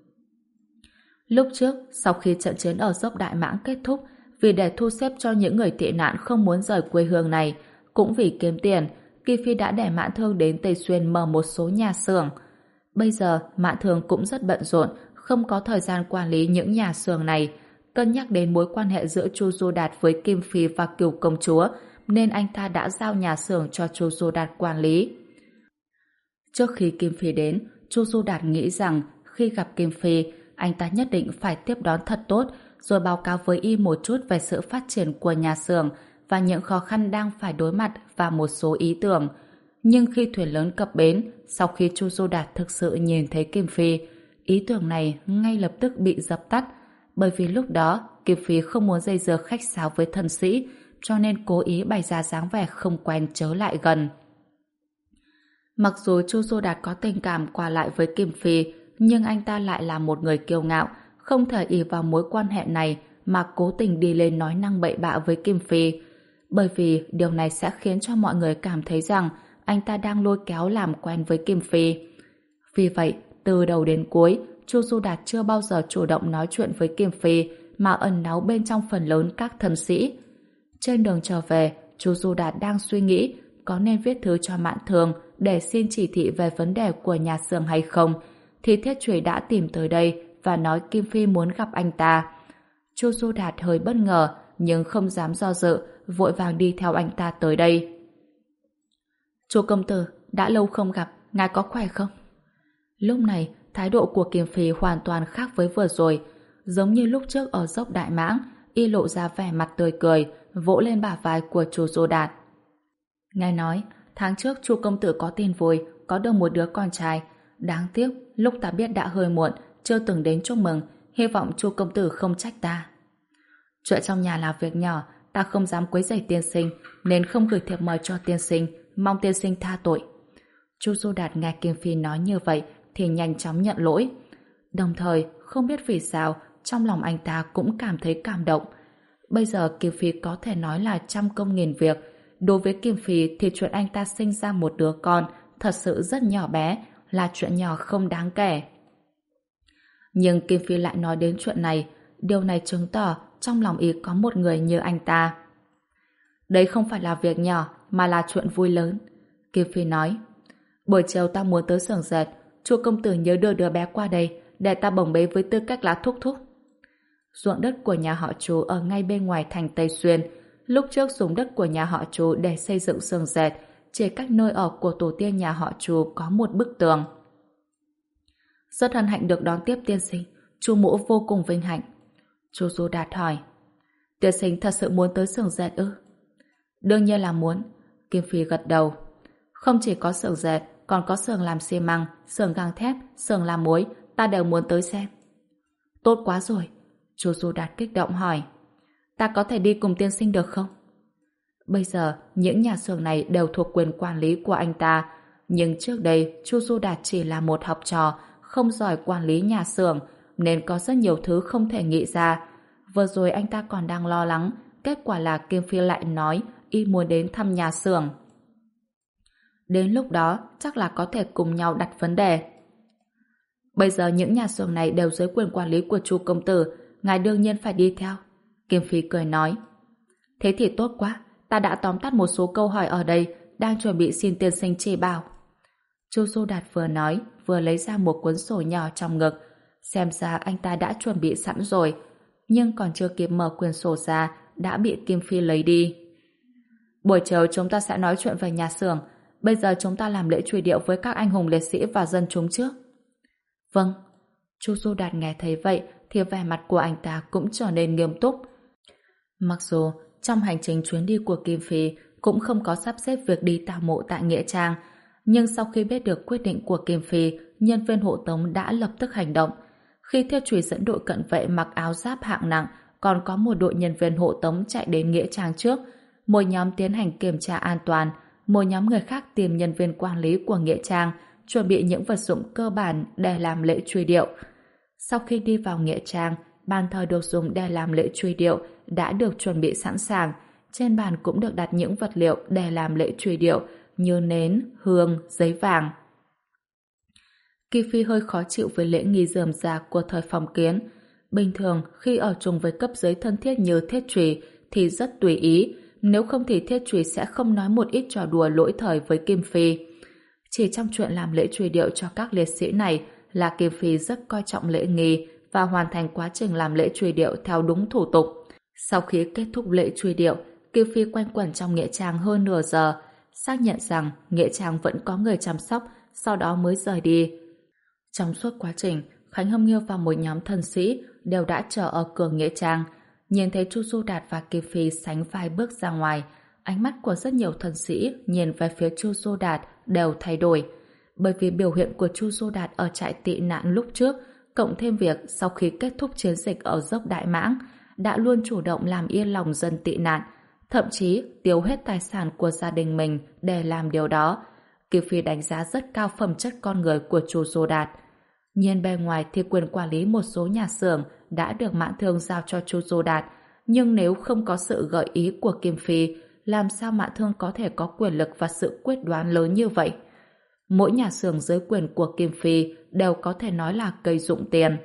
Lúc trước, sau khi trận chiến ở dốc Đại Mãng kết thúc, vì để thu xếp cho những người tị nạn không muốn rời quê hương này, cũng vì kiếm tiền, Kim Phi đã để Mạn Thương đến Tây Xuyên mở một số nhà xưởng. Bây giờ, Mạn Thương cũng rất bận rộn, không có thời gian quản lý những nhà xưởng này. Cân nhắc đến mối quan hệ giữa Chu Du Đạt với Kim Phi và Cửu Công Chúa, nên anh ta đã giao nhà xưởng cho Chu Du Đạt quản lý. Trước khi Kim Phi đến, Chu Du Đạt nghĩ rằng khi gặp Kim Phi, anh ta nhất định phải tiếp đón thật tốt, rồi báo cáo với y một chút về sự phát triển của nhà xưởng và những khó khăn đang phải đối mặt và một số ý tưởng. Nhưng khi thuyền lớn cập bến, sau khi Chu Du Đạt thực sự nhìn thấy Kim Phi, ý tưởng này ngay lập tức bị dập tắt, bởi vì lúc đó Kim Phi không muốn dây dưa khách sáo với thân sĩ, cho nên cố ý bày ra dáng vẻ không quen chớ lại gần. Mặc dù Chu Du Đạt có tình cảm qua lại với Kim Phi, nhưng anh ta lại là một người kiêu ngạo, không thể ỷ vào mối quan hệ này mà cố tình đi lên nói năng bậy bạ với Kim Phi, bởi vì điều này sẽ khiến cho mọi người cảm thấy rằng anh ta đang lôi kéo làm quen với Kim Phi. Vì vậy, từ đầu đến cuối, Chu Du Đạt chưa bao giờ chủ động nói chuyện với Kim Phi mà ẩn náu bên trong phần lớn các thân sĩ. Trên đường trở về, Chu Du Đạt đang suy nghĩ có nên viết thư cho Mạn Thương để xin chỉ thị về vấn đề của nhà xưởng hay không, thì Thiết Trùy đã tìm tới đây và nói Kim Phi muốn gặp anh ta. Chu Du Đạt hơi bất ngờ nhưng không dám do dự, vội vàng đi theo anh ta tới đây. Chu công tử, đã lâu không gặp, ngài có khỏe không? Lúc này, thái độ của Kim Phi hoàn toàn khác với vừa rồi. Giống như lúc trước ở dốc Đại Mãng, y lộ ra vẻ mặt tươi cười, vỗ lên bả vai của Chu Du Đạt. Nghe nói, tháng trước Chu công tử có tin vui, có được một đứa con trai. Đáng tiếc, lúc ta biết đã hơi muộn, chưa từng đến chúc mừng, hy vọng Chu công tử không trách ta. Chuyện trong nhà là việc nhỏ, ta không dám quấy rầy tiên sinh, nên không gửi thiệp mời cho tiên sinh, mong tiên sinh tha tội. Chu Du Đạt nghe Kim Phi nói như vậy thì nhanh chóng nhận lỗi. Đồng thời, không biết vì sao, trong lòng anh ta cũng cảm thấy cảm động. Bây giờ Kim Phi có thể nói là trăm công nghìn việc. Đối với Kim Phi thì chuyện anh ta sinh ra một đứa con thật sự rất nhỏ bé, là chuyện nhỏ không đáng kể. Nhưng Kim Phi lại nói đến chuyện này, điều này chứng tỏ trong lòng ý có một người như anh ta. Đấy không phải là việc nhỏ, mà là chuyện vui lớn. Kim Phi nói, buổi chiều ta muốn tới xưởng dệt, Chu công tử nhớ đưa đứa bé qua đây, để ta bồng bế với tư cách là thúc thúc. Ruộng đất của nhà họ Chu ở ngay bên ngoài thành Tây Xuyên, lúc trước dùng đất của nhà họ Chu để xây dựng xưởng dệt, chỉ cách nơi ở của tổ tiên nhà họ Chu có một bức tường. Rất hân hạnh được đón tiếp tiên sinh, Chu mỗ vô cùng vinh hạnh. Chu Du Đạt hỏi, tiên sinh thật sự muốn tới xưởng dệt ư? Đương nhiên là muốn. Kim Phi gật đầu. Không chỉ có xưởng dệt, còn có xưởng làm xi măng, xưởng gang thép, xưởng làm muối, ta đều muốn tới xem. Tốt quá rồi. Chu Du Đạt kích động hỏi, ta có thể đi cùng tiên sinh được không? Bây giờ, những nhà xưởng này đều thuộc quyền quản lý của anh ta, nhưng trước đây Chu Du Đạt chỉ là một học trò, không giỏi quản lý nhà xưởng, nên có rất nhiều thứ không thể nghĩ ra. Vừa rồi anh ta còn đang lo lắng, kết quả là Kim Phi lại nói y muốn đến thăm nhà xưởng. Đến lúc đó, chắc là có thể cùng nhau đặt vấn đề. Bây giờ những nhà xưởng này đều dưới quyền quản lý của Chu công tử, ngài đương nhiên phải đi theo. Kim Phi cười nói, thế thì tốt quá, ta đã tóm tắt một số câu hỏi ở đây, đang chuẩn bị xin tiên sinh chỉ bảo. Chu Du Đạt vừa nói, vừa lấy ra một cuốn sổ nhỏ trong ngực. Xem ra anh ta đã chuẩn bị sẵn rồi, nhưng còn chưa kịp mở quyển sổ ra, đã bị Kim Phi lấy đi. Buổi chiều chúng ta sẽ nói chuyện về nhà xưởng. Bây giờ chúng ta làm lễ truy điệu với các anh hùng liệt sĩ và dân chúng trước. Vâng. Chu Du Đạt nghe thấy vậy thì vẻ mặt của anh ta cũng trở nên nghiêm túc. Mặc dù trong hành trình chuyến đi của Kim Phi cũng không có sắp xếp việc đi tảo mộ tại Nghĩa Trang, nhưng sau khi biết được quyết định của Kim Phi, nhân viên hộ tống đã lập tức hành động. Khi Thiết Trùy dẫn đội cận vệ mặc áo giáp hạng nặng, còn có một đội nhân viên hộ tống chạy đến Nghĩa Trang trước. Một nhóm tiến hành kiểm tra an toàn, một nhóm người khác tìm nhân viên quản lý của Nghĩa Trang, chuẩn bị những vật dụng cơ bản để làm lễ truy điệu. Sau khi đi vào Nghĩa Trang, bàn thờ được dùng để làm lễ truy điệu đã được chuẩn bị sẵn sàng. Trên bàn cũng được đặt những vật liệu để làm lễ truy điệu như nến, hương, giấy vàng. Kỳ Phi hơi khó chịu với lễ nghi rườm rà của thời phong kiến. Bình thường, khi ở chung với cấp dưới thân thiết như Thiết Trùy thì rất tùy ý, nếu không thì Thiết Trùy sẽ không nói một ít trò đùa lỗi thời với Kim Phi. Chỉ trong chuyện làm lễ truy điệu cho các liệt sĩ này là Kim Phi rất coi trọng lễ nghi và hoàn thành quá trình làm lễ truy điệu theo đúng thủ tục. Sau khi kết thúc lễ truy điệu, Kim Phi quanh quẩn trong Nghĩa Trang hơn nửa giờ, xác nhận rằng Nghĩa Trang vẫn có người chăm sóc, sau đó mới rời đi. Trong suốt quá trình, Khánh Hâm Nghiêu và một nhóm thân sĩ đều đã chờ ở cửa Nghĩa Trang. Nhìn thấy Chu Du Đạt và Kim Phi sánh vai bước ra ngoài, ánh mắt của rất nhiều thân sĩ nhìn về phía Chu Du Đạt đều thay đổi. Bởi vì biểu hiện của Chu Du Đạt ở trại tị nạn lúc trước, cộng thêm việc sau khi kết thúc chiến dịch ở dốc Đại Mãng, đã luôn chủ động làm yên lòng dân tị nạn, thậm chí tiêu hết tài sản của gia đình mình để làm điều đó. Kim Phi đánh giá rất cao phẩm chất con người của Chu Du Đạt. Nhìn bề ngoài thì quyền quản lý một số nhà xưởng đã được Mãn Thương giao cho Chu Du Đạt, nhưng nếu không có sự gợi ý của Kim Phi, làm sao Mãn Thương có thể có quyền lực và sự quyết đoán lớn như vậy? Mỗi nhà xưởng dưới quyền của Kim Phi đều có thể nói là cây dụng tiền.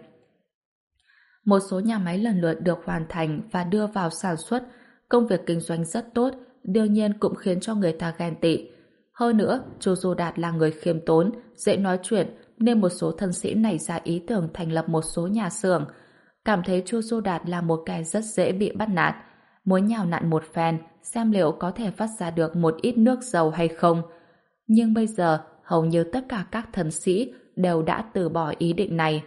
Một số nhà máy lần lượt được hoàn thành và đưa vào sản xuất, công việc kinh doanh rất tốt, đương nhiên cũng khiến cho người ta ghen tị. Hơn nữa, Chu Du Đạt là người khiêm tốn, dễ nói chuyện, nên một số thân sĩ nảy ra ý tưởng thành lập một số nhà xưởng. Cảm thấy Chu Du Đạt là một kẻ rất dễ bị bắt nạt, muốn nhào nặn một phen, xem liệu có thể vắt ra được một ít nước dầu hay không. Nhưng bây giờ, hầu như tất cả các thân sĩ đều đã từ bỏ ý định này.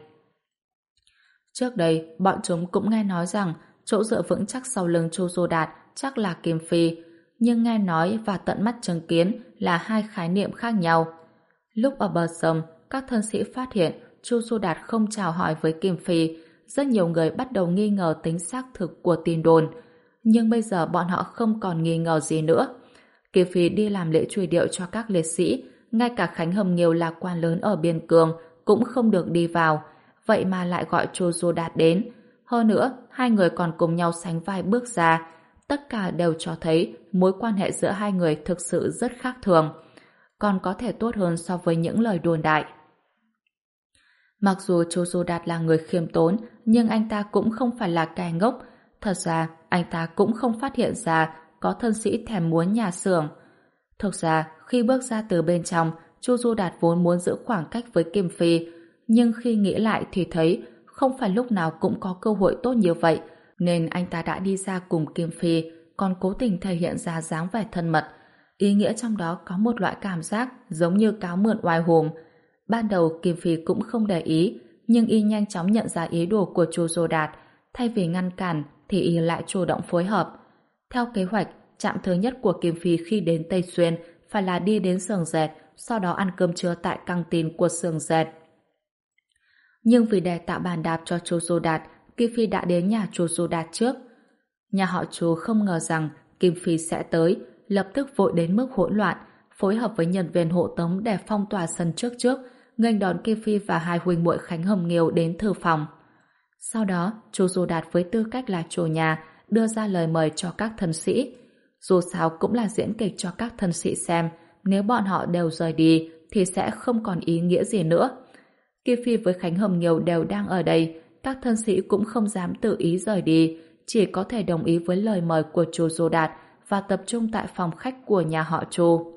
Trước đây, bọn chúng cũng nghe nói rằng chỗ dựa vững chắc sau lưng Chu Du Đạt chắc là Kim Phi, nhưng nghe nói và tận mắt chứng kiến là hai khái niệm khác nhau. Lúc ở bờ sông, các thân sĩ phát hiện Chu Du Đạt không chào hỏi với Kim Phi, rất nhiều người bắt đầu nghi ngờ tính xác thực của tin đồn, nhưng bây giờ bọn họ không còn nghi ngờ gì nữa. Kim Phi đi làm lễ truy điệu cho các liệt sĩ, ngay cả Khánh Hầm Nghiêu là quan lớn ở biên cương cũng không được đi vào, vậy mà lại gọi Chu Du Đạt đến. Hơn nữa, hai người còn cùng nhau sánh vai bước ra. Tất cả đều cho thấy mối quan hệ giữa hai người thực sự rất khác thường, còn có thể tốt hơn so với những lời đồn đại. Mặc dù Chu Du Đạt là người khiêm tốn, nhưng anh ta cũng không phải là kẻ ngốc. Thật ra, anh ta cũng không phát hiện ra có thân sĩ thèm muốn nhà xưởng. Thực ra, khi bước ra từ bên trong, Chu Du Đạt vốn muốn giữ khoảng cách với Kim Phi, nhưng khi nghĩ lại thì thấy không phải lúc nào cũng có cơ hội tốt như vậy, nên anh ta đã đi ra cùng Kim Phi, còn cố tình thể hiện ra dáng vẻ thân mật. Ý nghĩa trong đó có một loại cảm giác giống như cáo mượn oai hùng. Ban đầu Kim Phi cũng không để ý, nhưng y nhanh chóng nhận ra ý đồ của Chu Du Đạt. Thay vì ngăn cản thì y lại chủ động phối hợp. Theo kế hoạch, trạm thứ nhất của Kim Phi khi đến Tây Xuyên phải là đi đến xưởng dệt, sau đó ăn cơm trưa tại căng tin của xưởng dệt. Nhưng vì để tạo bàn đạp cho Chu Du Đạt, Kim Phi đã đến nhà Chu Du Đạt trước. Nhà họ Chu không ngờ rằng Kim Phi sẽ tới, lập tức vội đến mức hỗn loạn, phối hợp với nhân viên hộ tống để phong tỏa sân trước trước, nghênh đón Kim Phi và hai huynh muội Khánh Hầm Nghiêu đến thư phòng. Sau đó, Chu Du Đạt với tư cách là chủ nhà đưa ra lời mời cho các thân sĩ. Dù sao cũng là diễn kịch cho các thân sĩ xem, nếu bọn họ đều rời đi thì sẽ không còn ý nghĩa gì nữa. Kim Phi với Khánh Hầm Nghiêu đều đang ở đây, các thân sĩ cũng không dám tự ý rời đi, chỉ có thể đồng ý với lời mời của Chu Du Đạt và tập trung tại phòng khách của nhà họ Chu.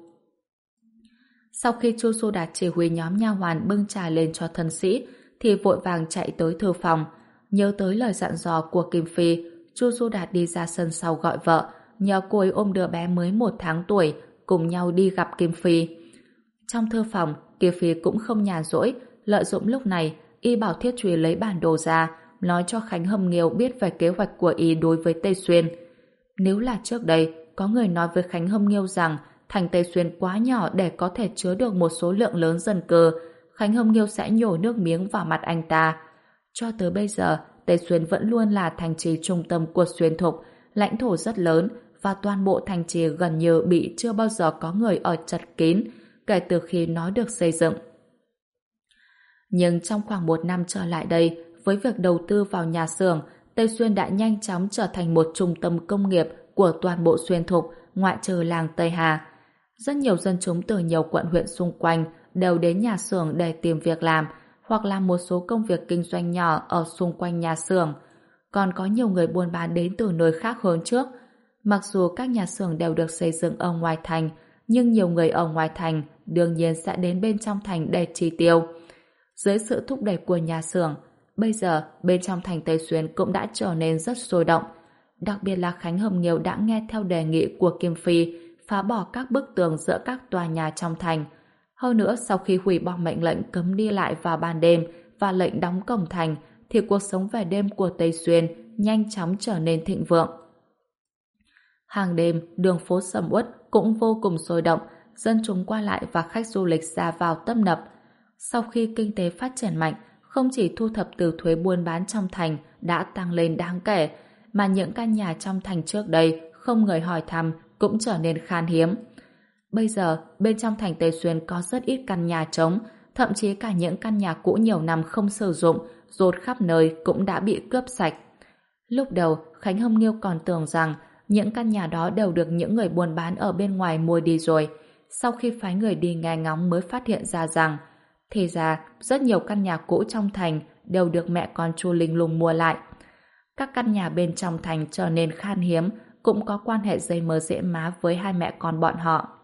Sau khi Chu Du Đạt chỉ huy nhóm nha hoàn bưng trà lên cho thân sĩ, thì vội vàng chạy tới thư phòng. Nhớ tới lời dặn dò của Kim Phi, Chu Du Đạt đi ra sân sau gọi vợ, nhờ cô ấy ôm đứa bé mới một tháng tuổi, cùng nhau đi gặp Kim Phi. Trong thư phòng, Kiều Phi cũng không nhàn rỗi, lợi dụng lúc này, y bảo Thiết Truy lấy bản đồ ra, nói cho Khánh Hâm Nghiêu biết về kế hoạch của y đối với Tây Xuyên. Nếu là trước đây, có người nói với Khánh Hâm Nghiêu rằng thành Tây Xuyên quá nhỏ để có thể chứa được một số lượng lớn dân cư, Khánh Hâm Nghiêu sẽ nhổ nước miếng vào mặt anh ta. Cho tới bây giờ, Tây Xuyên vẫn luôn là thành trì trung tâm của Xuyên Thục, lãnh thổ rất lớn và toàn bộ thành trì gần như bị chưa bao giờ có người ở chật kín kể từ khi nó được xây dựng. Nhưng trong khoảng một năm trở lại đây, với việc đầu tư vào nhà xưởng, Tây Xuyên đã nhanh chóng trở thành một trung tâm công nghiệp của toàn bộ Xuyên Thục, ngoại trừ làng Tây Hà. Rất nhiều dân chúng từ nhiều quận huyện xung quanh đều đến nhà xưởng để tìm việc làm hoặc làm một số công việc kinh doanh nhỏ ở xung quanh nhà xưởng. Còn có nhiều người buôn bán đến từ nơi khác hơn trước. Mặc dù các nhà xưởng đều được xây dựng ở ngoài thành, nhưng nhiều người ở ngoài thành đương nhiên sẽ đến bên trong thành để chi tiêu. Dưới sự thúc đẩy của nhà xưởng, bây giờ bên trong thành Tây Xuyên cũng đã trở nên rất sôi động. Đặc biệt là Khánh Hâm Nghiêu đã nghe theo đề nghị của Kim Phi phá bỏ các bức tường giữa các tòa nhà trong thành. Hơn nữa, sau khi hủy bỏ mệnh lệnh cấm đi lại vào ban đêm và lệnh đóng cổng thành, thì cuộc sống về đêm của Tây Xuyên nhanh chóng trở nên thịnh vượng. Hàng đêm, đường phố sầm uất cũng vô cùng sôi động, dân chúng qua lại và khách du lịch ra vào tấp nập. Sau khi kinh tế phát triển mạnh, không chỉ thu thập từ thuế buôn bán trong thành đã tăng lên đáng kể, mà những căn nhà trong thành trước đây không người hỏi thăm cũng trở nên khan hiếm. Bây giờ, bên trong thành Tây Xuyên có rất ít căn nhà trống, thậm chí cả những căn nhà cũ nhiều năm không sử dụng, dột khắp nơi cũng đã bị cướp sạch. Lúc đầu, Khánh Hâm Nghiêu còn tưởng rằng những căn nhà đó đều được những người buôn bán ở bên ngoài mua đi rồi. Sau khi phái người đi nghe ngóng mới phát hiện ra rằng thì ra rất nhiều căn nhà cũ trong thành đều được mẹ con Chu Linh Lung mua lại. Các căn nhà bên trong thành trở nên khan hiếm, cũng có quan hệ dây mơ rễ má với hai mẹ con bọn họ.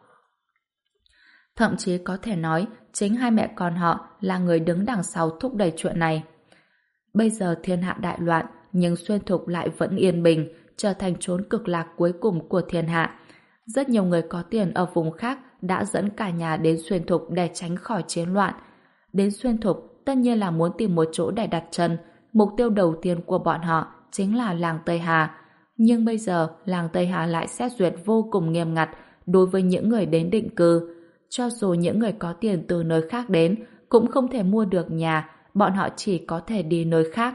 Thậm chí có thể nói chính hai mẹ con họ là người đứng đằng sau thúc đẩy chuyện này. Bây giờ thiên hạ đại loạn, nhưng Xuyên Thục lại vẫn yên bình, trở thành chốn cực lạc cuối cùng của thiên hạ. Rất nhiều người có tiền ở vùng khác đã dẫn cả nhà đến Xuyên Thục để tránh khỏi chiến loạn. Đến Xuyên Thục tất nhiên là muốn tìm một chỗ để đặt chân. Mục tiêu đầu tiên của bọn họ chính là làng Tây Hà. Nhưng bây giờ làng Tây Hà lại xét duyệt vô cùng nghiêm ngặt đối với những người đến định cư. Cho dù những người có tiền từ nơi khác đến cũng không thể mua được nhà, bọn họ chỉ có thể đi nơi khác.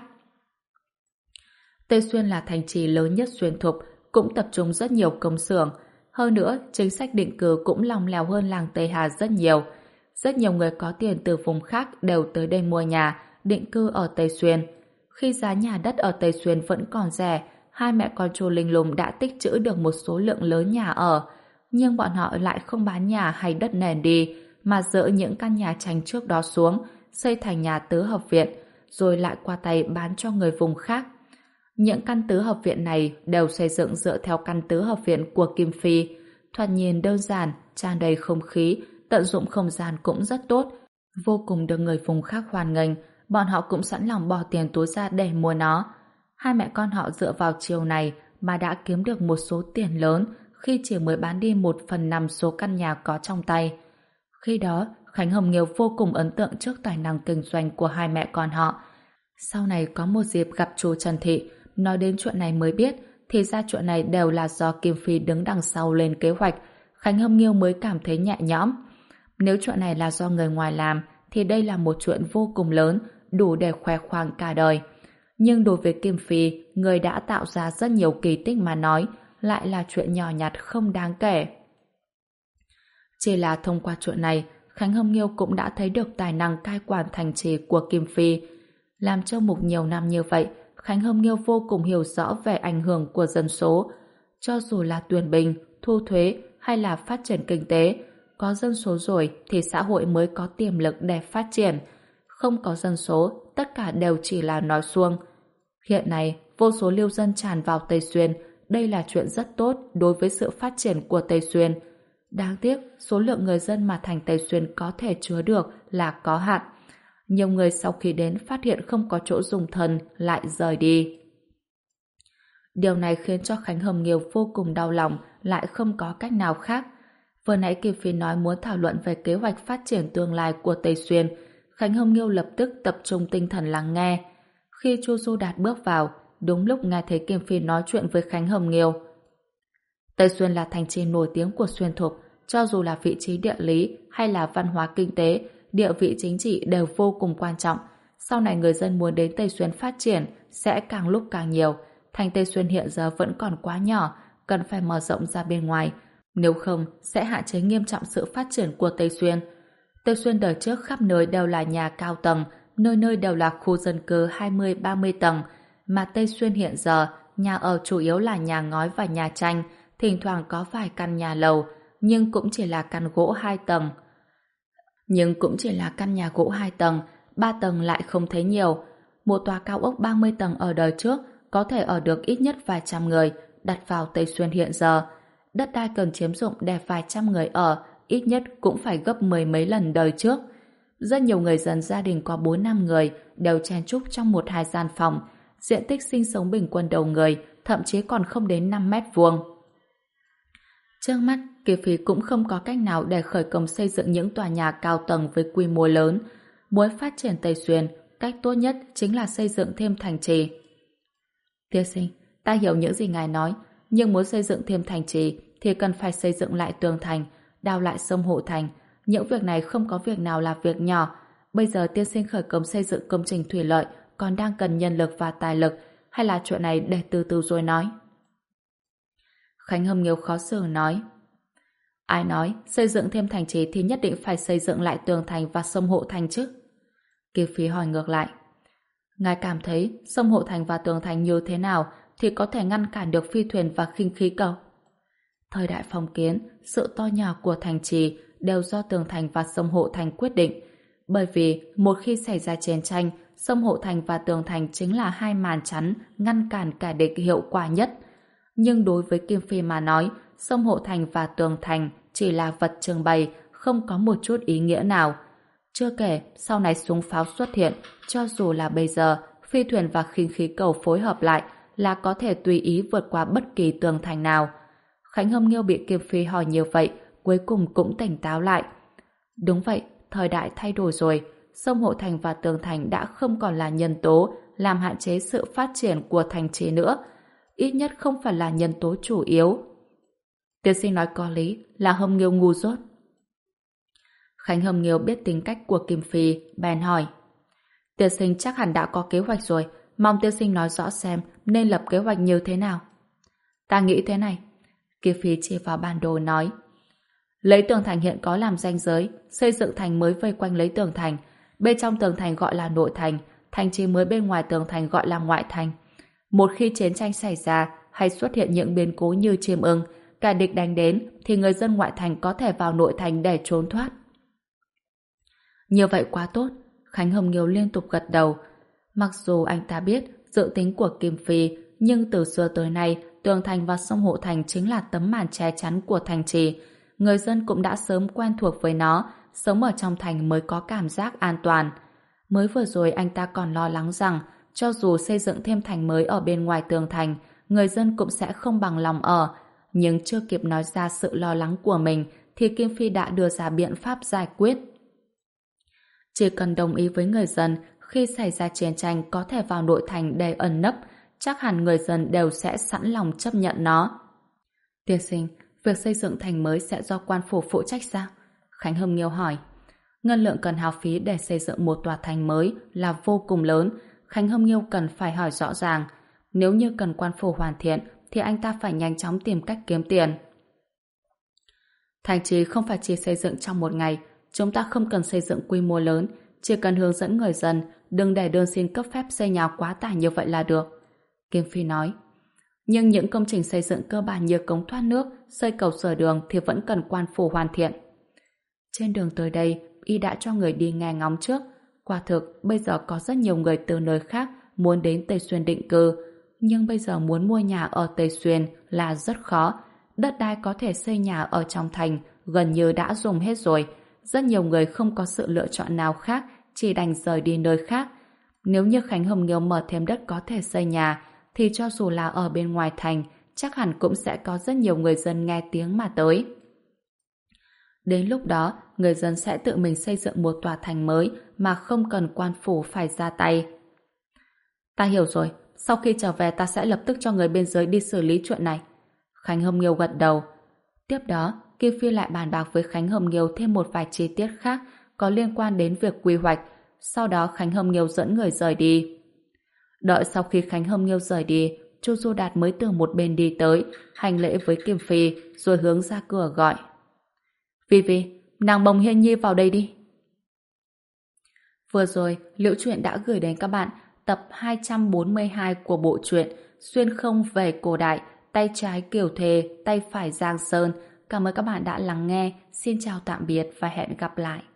Tây Xuyên là thành trì lớn nhất Xuyên Thục, cũng tập trung rất nhiều công xưởng. Hơn nữa, chính sách định cư cũng lòng lèo hơn làng Tây Hà rất nhiều. Rất nhiều người có tiền từ vùng khác đều tới đây mua nhà, định cư ở Tây Xuyên. Khi giá nhà đất ở Tây Xuyên vẫn còn rẻ, hai mẹ con Chu Linh Lung đã tích trữ được một số lượng lớn nhà ở. Nhưng bọn họ lại không bán nhà hay đất nền đi, mà dỡ những căn nhà tranh trước đó xuống, xây thành nhà tứ hợp viện, rồi lại qua tay bán cho người vùng khác. Những căn tứ hợp viện này đều xây dựng dựa theo căn tứ hợp viện của Kim Phi, thoạt nhìn đơn giản, tràn đầy không khí, tận dụng không gian cũng rất tốt, vô cùng được người vùng khác hoan nghênh. Bọn họ cũng sẵn lòng bỏ tiền túi ra để mua nó. Hai mẹ con họ dựa vào chiều này mà đã kiếm được một số tiền lớn khi chỉ mới bán đi một phần năm số căn nhà có trong tay. Khi đó, Khánh Hồng Nghiêu vô cùng ấn tượng trước tài năng kinh doanh của hai mẹ con họ. Sau này có một dịp gặp chú Trần Thị, nói đến chuyện này mới biết, thì ra chuyện này đều là do Kim Phi đứng đằng sau lên kế hoạch. Khánh Hâm Nghiêu mới cảm thấy nhẹ nhõm. Nếu chuyện này là do người ngoài làm, thì đây là một chuyện vô cùng lớn, đủ để khoe khoang cả đời. Nhưng đối với Kim Phi, người đã tạo ra rất nhiều kỳ tích mà nói, lại là chuyện nhỏ nhặt không đáng kể. Chỉ là thông qua chuyện này, Khánh Hâm Nghiêu cũng đã thấy được tài năng cai quản thành trì của Kim Phi. Làm châu mục nhiều năm như vậy, Khánh Hâm Nghiêu vô cùng hiểu rõ về ảnh hưởng của dân số. Cho dù là tuyển binh, thu thuế hay là phát triển kinh tế, có dân số rồi thì xã hội mới có tiềm lực để phát triển. Không có dân số, tất cả đều chỉ là nói suông. Hiện nay, vô số lưu dân tràn vào Tây Xuyên, đây là chuyện rất tốt đối với sự phát triển của Tây Xuyên. Đáng tiếc, số lượng người dân mà thành Tây Xuyên có thể chứa được là có hạn. Nhiều người sau khi đến phát hiện không có chỗ dùng thân lại rời đi. Điều này khiến cho Khánh Hồng Nghiêu vô cùng đau lòng, lại không có cách nào khác. Vừa nãy Kim Phi nói muốn thảo luận về kế hoạch phát triển tương lai của Tây Xuyên, Khánh Hồng Nghiêu lập tức tập trung tinh thần lắng nghe. Khi Chu Du Đạt bước vào, đúng lúc nghe thấy Kim Phi nói chuyện với Khánh Hồng Nghiêu. Tây Xuyên là thành trì nổi tiếng của Xuyên Thục, cho dù là vị trí địa lý hay là văn hóa kinh tế, địa vị chính trị đều vô cùng quan trọng. Sau này người dân muốn đến Tây Xuyên phát triển sẽ càng lúc càng nhiều. Thành Tây Xuyên hiện giờ vẫn còn quá nhỏ, cần phải mở rộng ra bên ngoài. Nếu không, sẽ hạn chế nghiêm trọng sự phát triển của Tây Xuyên. Tây Xuyên đời trước khắp nơi đều là nhà cao tầng, nơi nơi đều là khu dân cư hai mươi ba mươi tầng. Mà Tây Xuyên hiện giờ, nhà ở chủ yếu là nhà ngói và nhà tranh, thỉnh thoảng có vài căn nhà lầu, nhưng cũng chỉ là căn gỗ hai tầng. Nhưng cũng chỉ là căn nhà gỗ hai tầng, ba tầng lại không thấy nhiều. Một tòa cao ốc ba mươi tầng ở đời trước có thể ở được ít nhất vài trăm người, đặt vào Tây Xuyên hiện giờ. Đất đai cần chiếm dụng để vài trăm người ở, ít nhất cũng phải gấp mười mấy lần đời trước. Rất nhiều người dân gia đình có bốn năm người đều chen chúc trong một hai gian phòng, diện tích sinh sống bình quân đầu người thậm chí còn không đến năm mét vuông. Trước mắt, Kỳ Phí cũng không có cách nào để khởi công xây dựng những tòa nhà cao tầng với quy mô lớn. Muốn phát triển Tây Xuyên, cách tốt nhất chính là xây dựng thêm thành trì. Tiên sinh, ta hiểu những gì ngài nói, nhưng muốn xây dựng thêm thành trì thì cần phải xây dựng lại tường thành, đào lại sông hộ thành. Những việc này không có việc nào là việc nhỏ. Bây giờ tiên sinh khởi công xây dựng công trình thủy lợi còn đang cần nhân lực và tài lực, hay là chuyện này để từ từ rồi nói? Khánh Hâm Nghiêu khó xử nói. Ai nói xây dựng thêm thành trì thì nhất định phải xây dựng lại tường thành và sông hộ thành chứ? Kỳ Phí hỏi ngược lại. Ngài cảm thấy sông hộ thành và tường thành như thế nào thì có thể ngăn cản được phi thuyền và khinh khí cầu? Thời đại phong kiến, sự to nhỏ của thành trì đều do tường thành và sông hộ thành quyết định. Bởi vì một khi xảy ra chiến tranh, sông hộ thành và tường thành chính là hai màn chắn ngăn cản kẻ địch hiệu quả nhất. Nhưng đối với Kim Phi mà nói, sông hộ thành và tường thành chỉ là vật trưng bày, không có một chút ý nghĩa nào. Chưa kể, sau này súng pháo xuất hiện, cho dù là bây giờ, phi thuyền và khinh khí cầu phối hợp lại là có thể tùy ý vượt qua bất kỳ tường thành nào. Khánh Hâm Nghiêu bị Kim Phi hỏi như vậy, cuối cùng cũng tỉnh táo lại. Đúng vậy, thời đại thay đổi rồi, sông hộ thành và tường thành đã không còn là nhân tố làm hạn chế sự phát triển của thành trì nữa. Ít nhất không phải là nhân tố chủ yếu. Tiên sinh nói có lý, là Hâm Nghiêu ngu dốt. Khánh Hâm Nghiêu biết tính cách của Kim Phi, bèn hỏi. Tiên sinh chắc hẳn đã có kế hoạch rồi, mong tiên sinh nói rõ xem nên lập kế hoạch như thế nào. Ta nghĩ thế này. Kim Phi chỉ vào bản đồ nói. Lấy tường thành hiện có làm ranh giới, xây dựng thành mới vây quanh lấy tường thành. Bên trong tường thành gọi là nội thành, thành trì mới bên ngoài tường thành gọi là ngoại thành. Một khi chiến tranh xảy ra hay xuất hiện những biến cố như chiêm ưng, kẻ địch đánh đến thì người dân ngoại thành có thể vào nội thành để trốn thoát. Như vậy quá tốt. Khánh Hồng Nghiêu liên tục gật đầu. Mặc dù anh ta biết dự tính của Kim Phi, nhưng từ xưa tới nay tường thành và sông hộ thành chính là tấm màn che chắn của thành trì. Người dân cũng đã sớm quen thuộc với nó, sống ở trong thành mới có cảm giác an toàn. Mới vừa rồi anh ta còn lo lắng rằng cho dù xây dựng thêm thành mới ở bên ngoài tường thành, người dân cũng sẽ không bằng lòng ở. Nhưng chưa kịp nói ra sự lo lắng của mình thì Kim Phi đã đưa ra biện pháp giải quyết. Chỉ cần đồng ý với người dân khi xảy ra chiến tranh có thể vào nội thành để ẩn nấp, chắc hẳn người dân đều sẽ sẵn lòng chấp nhận nó. Tiên sinh, việc xây dựng thành mới sẽ do quan phủ phụ trách sao? Khánh Hâm Nghiêu hỏi. Ngân lượng cần hao phí để xây dựng một tòa thành mới là vô cùng lớn. Khánh Hâm Nghiêu cần phải hỏi rõ ràng. Nếu như cần quan phủ hoàn thiện thì anh ta phải nhanh chóng tìm cách kiếm tiền. Thành trì không phải chỉ xây dựng trong một ngày. Chúng ta không cần xây dựng quy mô lớn, chỉ cần hướng dẫn người dân đừng để đơn xin cấp phép xây nhà quá tải như vậy là được. Kim Phi nói. Nhưng những công trình xây dựng cơ bản như cống thoát nước, xây cầu sửa đường thì vẫn cần quan phủ hoàn thiện. Trên đường tới đây, y đã cho người đi nghe ngóng trước. Quả thực, bây giờ có rất nhiều người từ nơi khác muốn đến Tây Xuyên định cư. Nhưng bây giờ muốn mua nhà ở Tây Xuyên là rất khó. Đất đai có thể xây nhà ở trong thành gần như đã dùng hết rồi. Rất nhiều người không có sự lựa chọn nào khác, chỉ đành rời đi nơi khác. Nếu như Khánh Hồng Nghiêu mở thêm đất có thể xây nhà, thì cho dù là ở bên ngoài thành, chắc hẳn cũng sẽ có rất nhiều người dân nghe tiếng mà tới. Đến lúc đó, người dân sẽ tự mình xây dựng một tòa thành mới mà không cần quan phủ phải ra tay. Ta hiểu rồi, sau khi trở về ta sẽ lập tức cho người bên dưới đi xử lý chuyện này. Khánh Hồng Nghiêu gật đầu. Tiếp đó, Kim Phi lại bàn bạc với Khánh Hồng Nghiêu thêm một vài chi tiết khác có liên quan đến việc quy hoạch. Sau đó Khánh Hồng Nghiêu dẫn người rời đi. Đợi sau khi Khánh Hồng Nghiêu rời đi, Chu Du Đạt mới từ một bên đi tới, hành lễ với Kim Phi, rồi hướng ra cửa gọi. Vi Vi, nàng Bồng Hiên Nhi vào đây đi. Vừa rồi, Liễu Chuyện đã gửi đến các bạn tập hai trăm bốn mươi hai của bộ truyện Xuyên Không Về Cổ Đại, tay trái Kiều Thề, tay phải Giang Sơn. Cảm ơn các bạn đã lắng nghe. Xin chào tạm biệt và hẹn gặp lại.